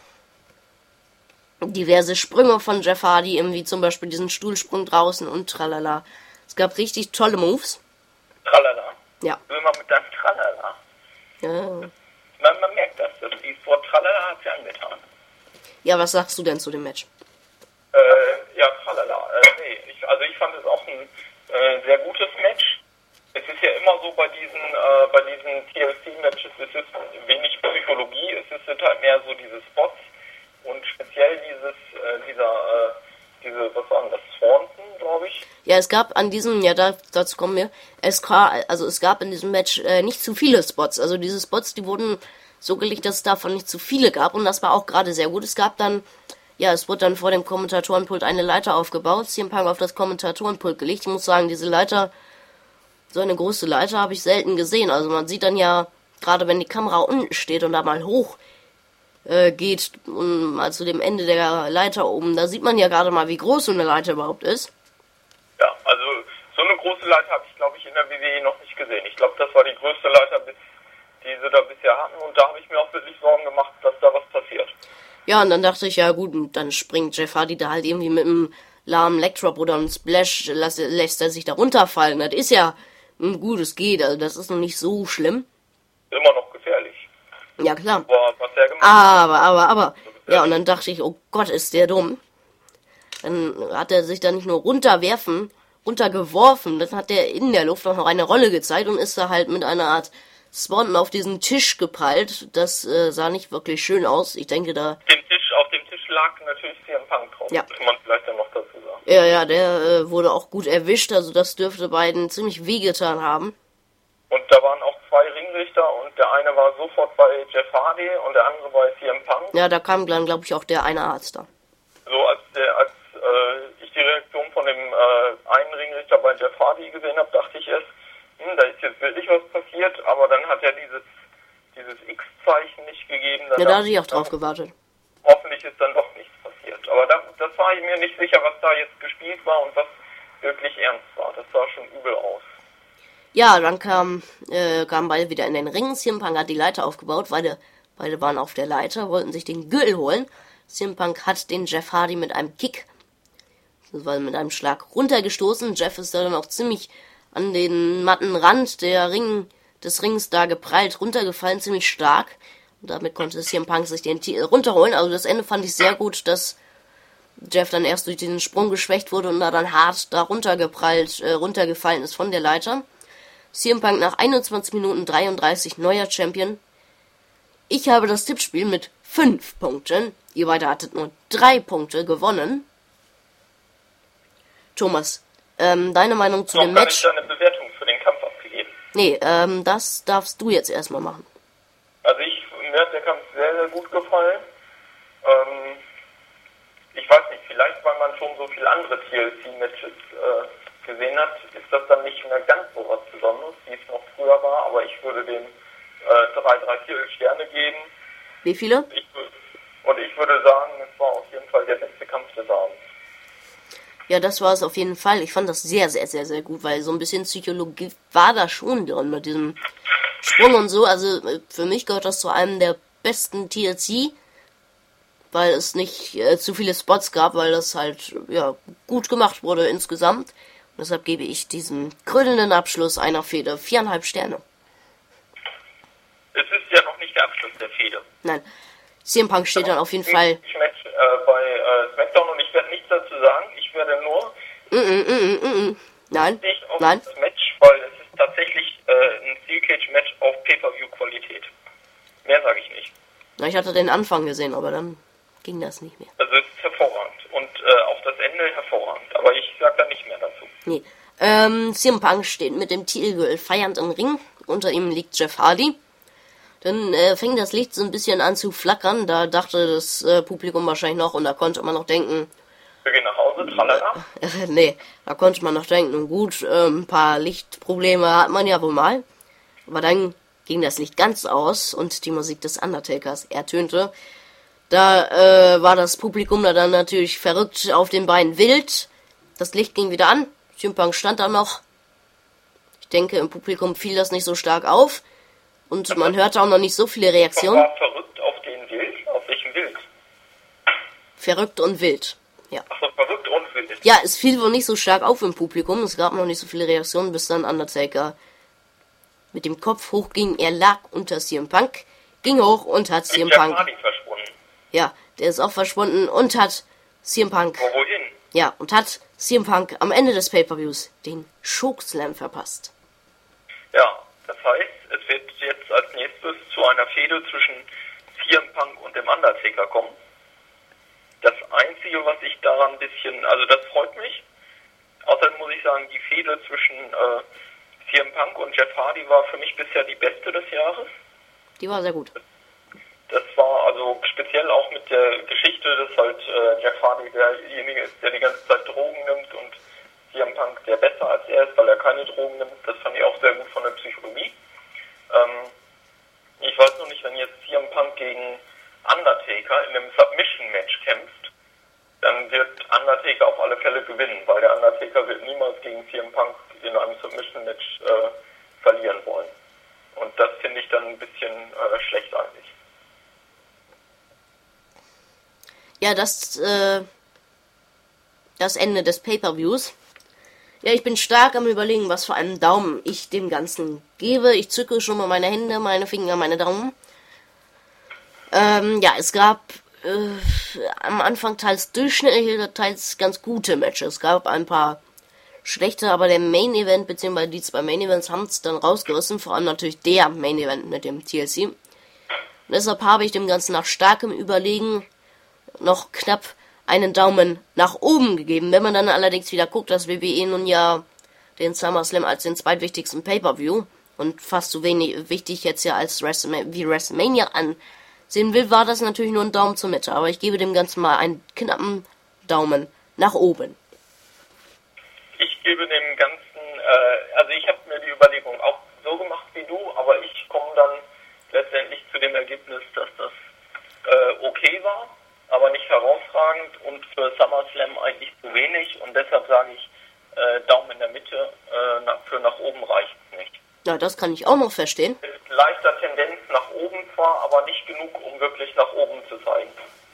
Diverse Sprünge von Jeff Hardy, wie zum Beispiel diesen Stuhlsprung draußen und tralala. Es gab richtig tolle Moves. Tralala. Ja. Will man mit deinem Tralala. Ja. Man, man merkt das, das dieses Wort Tralala hat sie angetan. Ja, was sagst du denn zu dem Match? Äh, ja, Tralala. Äh, nee, ich, also ich fand es auch ein äh, sehr gutes Match. Es ist ja immer so bei diesen, äh, bei diesen T L C-Matches, es ist wenig Psychologie, es ist halt mehr so diese Spots und speziell dieses, äh, dieser, äh, diese, was war denn das, Swanson, glaube ich? Ja, es gab an diesem, ja, da, dazu kommen wir, es, also es gab in diesem Match äh, nicht zu viele Spots. Also diese Spots, die wurden so gelegt, dass es davon nicht zu viele gab und das war auch gerade sehr gut. Es gab dann, ja, es wurde dann vor dem Kommentatorenpult eine Leiter aufgebaut, C M Punk auf das Kommentatorenpult gelegt. Ich muss sagen, diese Leiter, so eine große Leiter habe ich selten gesehen. Also man sieht dann ja, gerade wenn die Kamera unten steht und da mal hoch äh, geht, um, mal zu dem Ende der Leiter oben, da sieht man ja gerade mal, wie groß so eine Leiter überhaupt ist. Ja, also so eine große Leiter habe ich, glaube ich, in der W W E noch nicht gesehen. Ich glaube, das war die größte Leiter, bis, die sie da bisher hatten. Und da habe ich mir auch wirklich Sorgen gemacht, dass da was passiert. Ja, und dann dachte ich, ja gut, und dann springt Jeff Hardy da halt irgendwie mit einem lahmen Leg-Drop oder einem Splash, lässt, lässt er sich da runterfallen. Das ist ja ein gutes geht, also das ist noch nicht so schlimm. Immer noch gefährlich. Ja, klar. Aber, was er gemacht aber, aber, aber. Ja, und dann dachte ich, oh Gott, ist der dumm. Dann hat er sich da nicht nur runterwerfen, runtergeworfen, dann hat er in der Luft auch noch eine Rolle gezeigt und ist da halt mit einer Art Swanton auf diesen Tisch geprallt. Das äh, sah nicht wirklich schön aus. Ich denke da... Den Tisch, auf dem Tisch lag natürlich C M Punk drauf. Ja. Kann man vielleicht dann noch dazu sagen. Ja, ja, der äh, wurde auch gut erwischt, also das dürfte beiden ziemlich wehgetan haben. Und da waren auch zwei Ringrichter und der eine war sofort bei Jeff Hardy und der andere bei C M Punk. Ja, da kam dann, glaube ich, auch der eine Arzt da. So als der, als äh, ich die Reaktion von dem äh, einen Ringrichter bei Jeff Hardy gesehen habe, dachte ich erst, hm, da ist jetzt wirklich was passiert, aber dann hat er dieses dieses X-Zeichen nicht gegeben. Ja, da hatte ich auch drauf gewartet. Hoffentlich ist dann doch nichts passiert. Aber da, das war ich mir nicht sicher, was da jetzt gespielt war und was wirklich ernst war. Das sah schon übel aus. Ja, dann kam, äh, kamen beide wieder in den Ring. C M Punk hat die Leiter aufgebaut. Beide, beide waren auf der Leiter, wollten sich den Gürtel holen. C M Punk hat den Jeff Hardy mit einem Kick, das war mit einem Schlag runtergestoßen. Jeff ist da dann auch ziemlich an den matten Rand der Ring, des Rings da geprallt, runtergefallen, ziemlich stark. Und damit konnte C M Punk sich den Titel runterholen. Also das Ende fand ich sehr gut, dass Jeff dann erst durch diesen Sprung geschwächt wurde und da dann hart da runtergeprallt, äh, runtergefallen ist von der Leiter. C M Punk nach einundzwanzig Minuten dreiunddreißig neuer Champion. Ich habe das Tippspiel mit fünf Punkten. Ihr beide hattet nur drei Punkte gewonnen. Thomas, ähm, deine Meinung zu Noch dem gar Match? nicht deine Bewertung für den Kampf abgegeben. Nee, ähm, das darfst du jetzt erstmal machen. Also ich, mir hat der Kampf sehr, sehr gut gefallen. Ähm, ich weiß nicht, vielleicht weil man schon so viele andere T L C-Matches äh, gesehen hat, ist das dann nicht mehr ganz so was Besonderes, wie es noch früher war, aber ich würde dem äh, drei, drei Viertel Sterne geben. Wie viele? Ich, und ich würde sagen, es war auf jeden Fall der beste Kampf des Abends. Ja, das war es auf jeden Fall. Ich fand das sehr, sehr, sehr, sehr gut, weil so ein bisschen Psychologie war da schon drin mit diesem Sprung und so. Also für mich gehört das zu einem der besten T L C, weil es nicht äh, zu viele Spots gab, weil das halt ja gut gemacht wurde insgesamt. Und deshalb gebe ich diesem krönenden Abschluss einer Fehde viereinhalb Sterne. Es ist ja noch nicht der Abschluss der Fehde. Nein, C M Punk steht dann auf jeden Fall. Ich Match äh, bei äh, SmackDown und ich werde nichts dazu sagen. Ich werde nur Mm -mm, mm -mm, mm. Nein, nicht auf nein. das Match, weil es ist tatsächlich äh, ein Steel Cage Match auf Pay-Per-View-Qualität. Mehr sage ich nicht. Na, ich hatte den Anfang gesehen, aber dann ging das nicht mehr. Also es ist hervorragend und äh, auch das Ende hervorragend. Aber ich sage da nicht mehr dazu. Nee. Ähm, C M Punk steht mit dem Titelgürtel feiernd im Ring. Unter ihm liegt Jeff Hardy. Dann äh, fing das Licht so ein bisschen an zu flackern. Da dachte das äh, Publikum wahrscheinlich noch, und da konnte man noch denken, Wir gehen nach Hause, tralala. äh, nee, da konnte man noch denken, nun gut, äh, ein paar Lichtprobleme hat man ja wohl mal. Aber dann ging das Licht ganz aus und die Musik des Undertakers ertönte. Da äh, war das Publikum da dann natürlich verrückt auf den Beinen wild. Das Licht ging wieder an. C M Punk stand da noch. Ich denke, im Publikum fiel das nicht so stark auf. Und man hörte auch noch nicht so viele Reaktionen. War verrückt auf den Wild? Auf welchem Wild? Verrückt und wild. Ja. Ach so, verrückt und wild. Ja, es fiel wohl nicht so stark auf im Publikum. Es gab noch nicht so viele Reaktionen, bis dann Undertaker mit dem Kopf hochging. Er lag unter C M Punk, ging hoch und hat C M Ist der Punk. Hardy verschwunden? Ja, der ist auch verschwunden und hat C M Punk. Wo, wohin? Ja, und hat C M Punk am Ende des Pay-Per-Views den Chokeslam verpasst. Ja, das heißt, es wird jetzt als nächstes zu einer Fehde zwischen C M Punk und dem Undertaker kommen. Das Einzige, was ich daran ein bisschen, also das freut mich. Außerdem muss ich sagen, die Fehde zwischen äh, C M Punk und Jeff Hardy war für mich bisher die beste des Jahres. Die war sehr gut. Das war also speziell auch mit der Geschichte, dass halt äh, Jeff Hardy derjenige ist, der die ganze Zeit Drogen nimmt und C M Punk der besser als er ist, weil er keine Drogen nimmt. Das fand ich auch sehr gut von der Psychologie. Ähm, ich weiß noch nicht, wenn jetzt C M Punk gegen Undertaker in einem Submission-Match kämpft, dann wird Undertaker auf alle Fälle gewinnen, weil der Undertaker wird niemals gegen C M Punk in einem Submission-Match äh, verlieren wollen. Und das finde ich dann ein bisschen äh, schlecht eigentlich. Ja, das, äh, das Ende des Pay-Per-Views. Ja, ich bin stark am Überlegen, was für einen Daumen ich dem Ganzen gebe. Ich zücke schon mal meine Hände, meine Finger, meine Daumen. Ähm, ja, es gab äh, am Anfang teils durchschnittliche, teils ganz gute Matches. Es gab ein paar schlechte, aber der Main Event, beziehungsweise die zwei Main Events, haben es dann rausgerissen. Vor allem natürlich der Main Event mit dem T L C. Und deshalb habe ich dem Ganzen nach starkem Überlegen noch knapp einen Daumen nach oben gegeben. Wenn man dann allerdings wieder guckt, dass W W E nun ja den SummerSlam als den zweitwichtigsten Pay-Per-View und fast so wenig wichtig jetzt ja als WrestleMania, wie WrestleMania ansehen will, war das natürlich nur ein Daumen zur Mitte. Aber ich gebe dem Ganzen mal einen knappen Daumen nach oben. Ich gebe dem Ganzen, äh, also ich habe mir die Überlegung auch so gemacht wie du, aber ich komme dann letztendlich zu dem Ergebnis, dass das äh, okay war, aber nicht herausragend und für SummerSlam eigentlich zu wenig und deshalb sage ich, äh, Daumen in der Mitte, äh, nach, für nach oben reicht es nicht. Ja, das kann ich auch noch verstehen. Ist leichter Tendenz nach oben zwar, aber nicht genug, um wirklich nach oben zu zeigen.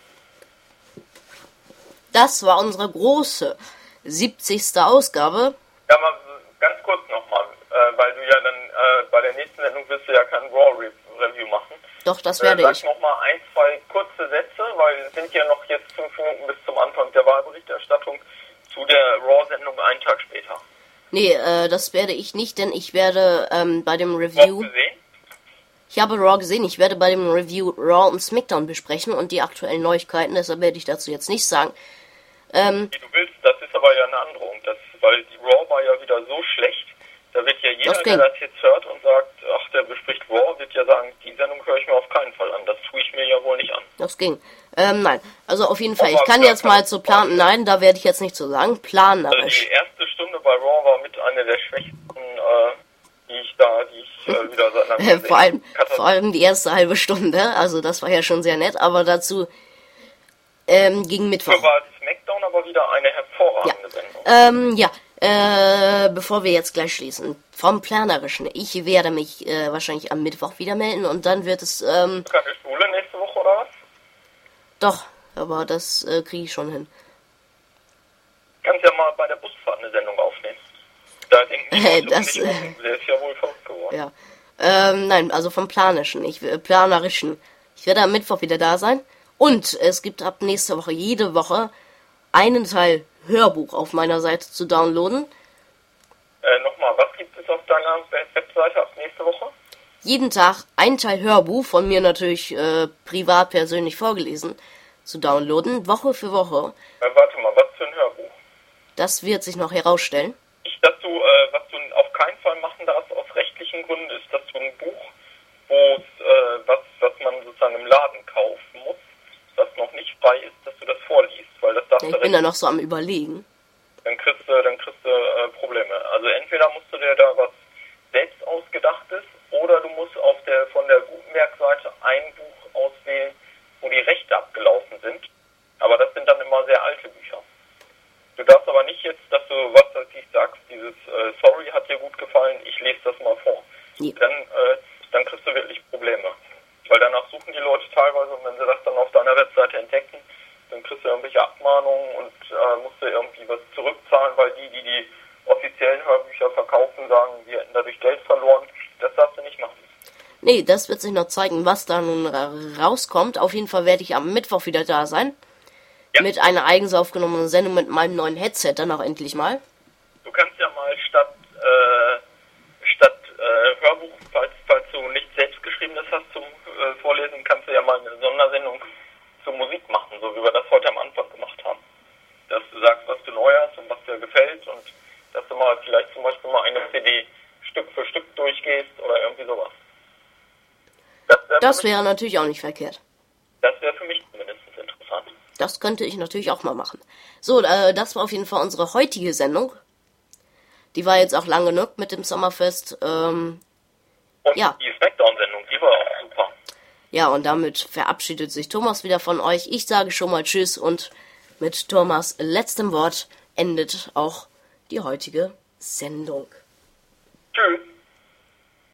Das war unsere große siebzigste Ausgabe. Ja, mal ganz kurz nochmal, äh, weil du ja dann äh, bei der nächsten Sendung wirst du ja kein Raw-Review machen. Doch, das werde äh, ich. Sag nochmal ein, zwei kurze Sätze, weil es sind ja noch jetzt fünf Minuten bis zum Anfang der Wahlberichterstattung zu der Raw-Sendung einen Tag später. Nee, äh, das werde ich nicht, denn ich werde ähm, bei dem Raw Review... gesehen? Ich habe Raw gesehen, ich werde bei dem Review Raw und SmackDown besprechen und die aktuellen Neuigkeiten, deshalb werde ich dazu jetzt nicht sagen. Ähm, Wie du willst, das ist aber ja eine Androhung, das, weil die Raw war ja wieder so schlecht, da wird ja jeder, Das der ging. das jetzt hört und sagt, ach, der bespricht Raw, wird ja sagen, die Sendung höre ich mir auf keinen Fall an, das tue ich mir ja wohl nicht an. das ging. Ähm, nein, also auf jeden Fall, ich Aber kann da jetzt kann mal ich zu nicht planen, sagen. nein, da werde ich jetzt nicht zu sagen, Also planerisch. die erste Stunde bei Raw war mit einer der schwächsten, äh, die ich da, die ich äh, wieder seit langem Äh, vor allem, gesehen habe. vor allem die erste halbe Stunde, also das war ja schon sehr nett, aber dazu ähm, gegen Mittwoch. Dafür war die SmackDown aber wieder eine hervorragende Sendung. Ähm, ja, äh, bevor wir jetzt gleich schließen, vom Planerischen, ich werde mich äh, wahrscheinlich am Mittwoch wieder melden und dann wird es, ähm, Keine Schule nächste Woche oder was? doch, aber das äh, kriege ich schon hin. Kannst ja mal bei der Busfahrt eine Sendung aufnehmen. Da denken die Äh, Leute das, um dich rum. Der ist ja wohl verrückt geworden. Ja. Ähm, nein, also vom Planischen, ich äh, Planerischen. Ich werde am Mittwoch wieder da sein. Und es gibt ab nächster Woche jede Woche einen Teil Hörbuch auf meiner Seite zu downloaden. Äh, nochmal, was gibt es auf deiner Webseite ab nächste Woche? Jeden Tag ein Teil Hörbuch, von mir natürlich äh, privat persönlich vorgelesen, zu downloaden, Woche für Woche. Äh, warte mal, was für ein Hörbuch? Das wird sich noch herausstellen. Ich, dass du, äh, was du auf keinen Fall machen darfst aus rechtlichen Gründen, ist, dass du ein Buch, wo es, äh, was, was man sozusagen im Laden kaufen muss, das noch nicht frei ist, dass du das vorliest, weil das darfst Ich du bin da recht- noch so am Überlegen. dann kriegst du, dann kriegst du äh, Probleme. Also entweder musst du dir da was selbst ausgedachtes oder du musst auf der von der Gutenberg-Seite ein Buch auswählen, wo die Rechte abgelaufen sind. Aber das sind dann immer sehr alte Bücher. Du darfst aber nicht jetzt, dass du was weiß ich sagst, dieses äh, Sorry hat dir gut gefallen, ich lese das mal vor. Ja. Dann, äh, dann kriegst du wirklich Probleme. Weil danach suchen die Leute teilweise und wenn sie das dann auf deiner Webseite entdecken, dann kriegst du irgendwelche Abmahnungen und äh, musst du irgendwie was zurückzahlen, weil die, die die offiziellen Hörbücher verkaufen, sagen, wir hätten dadurch Geld verloren. Das darfst du nicht machen. Nee, das wird sich noch zeigen, was da nun ra- rauskommt. Auf jeden Fall werde ich am Mittwoch wieder da sein. Ja. Mit einer eigens aufgenommenen Sendung mit meinem neuen Headset dann auch endlich mal. Du kannst ja mal statt, äh, statt äh, Hörbuch, falls, falls du nichts selbstgeschriebenes hast zum äh, Vorlesen, kannst du ja mal eine Sondersendung zur Musik machen, so wie wir das heute am Anfang gemacht haben. Dass du sagst, was du neu hast und was dir gefällt und dass du mal vielleicht zum Beispiel mal eine C D Stück für Stück durchgehst oder irgendwie sowas. Das wäre Das für, mich- wäre natürlich auch nicht verkehrt. das wär für mich zumindest interessant. Das könnte ich natürlich auch mal machen. So, äh, das war auf jeden Fall unsere heutige Sendung. Die war jetzt auch lang genug mit dem Sommerfest. Ähm, Und Ja. die Smackdown-Sendung, die war auch super. ja, und damit verabschiedet sich Thomas wieder von euch. Ich sage schon mal Tschüss und mit Thomas letztem Wort endet auch die heutige Sendung. Tschüss.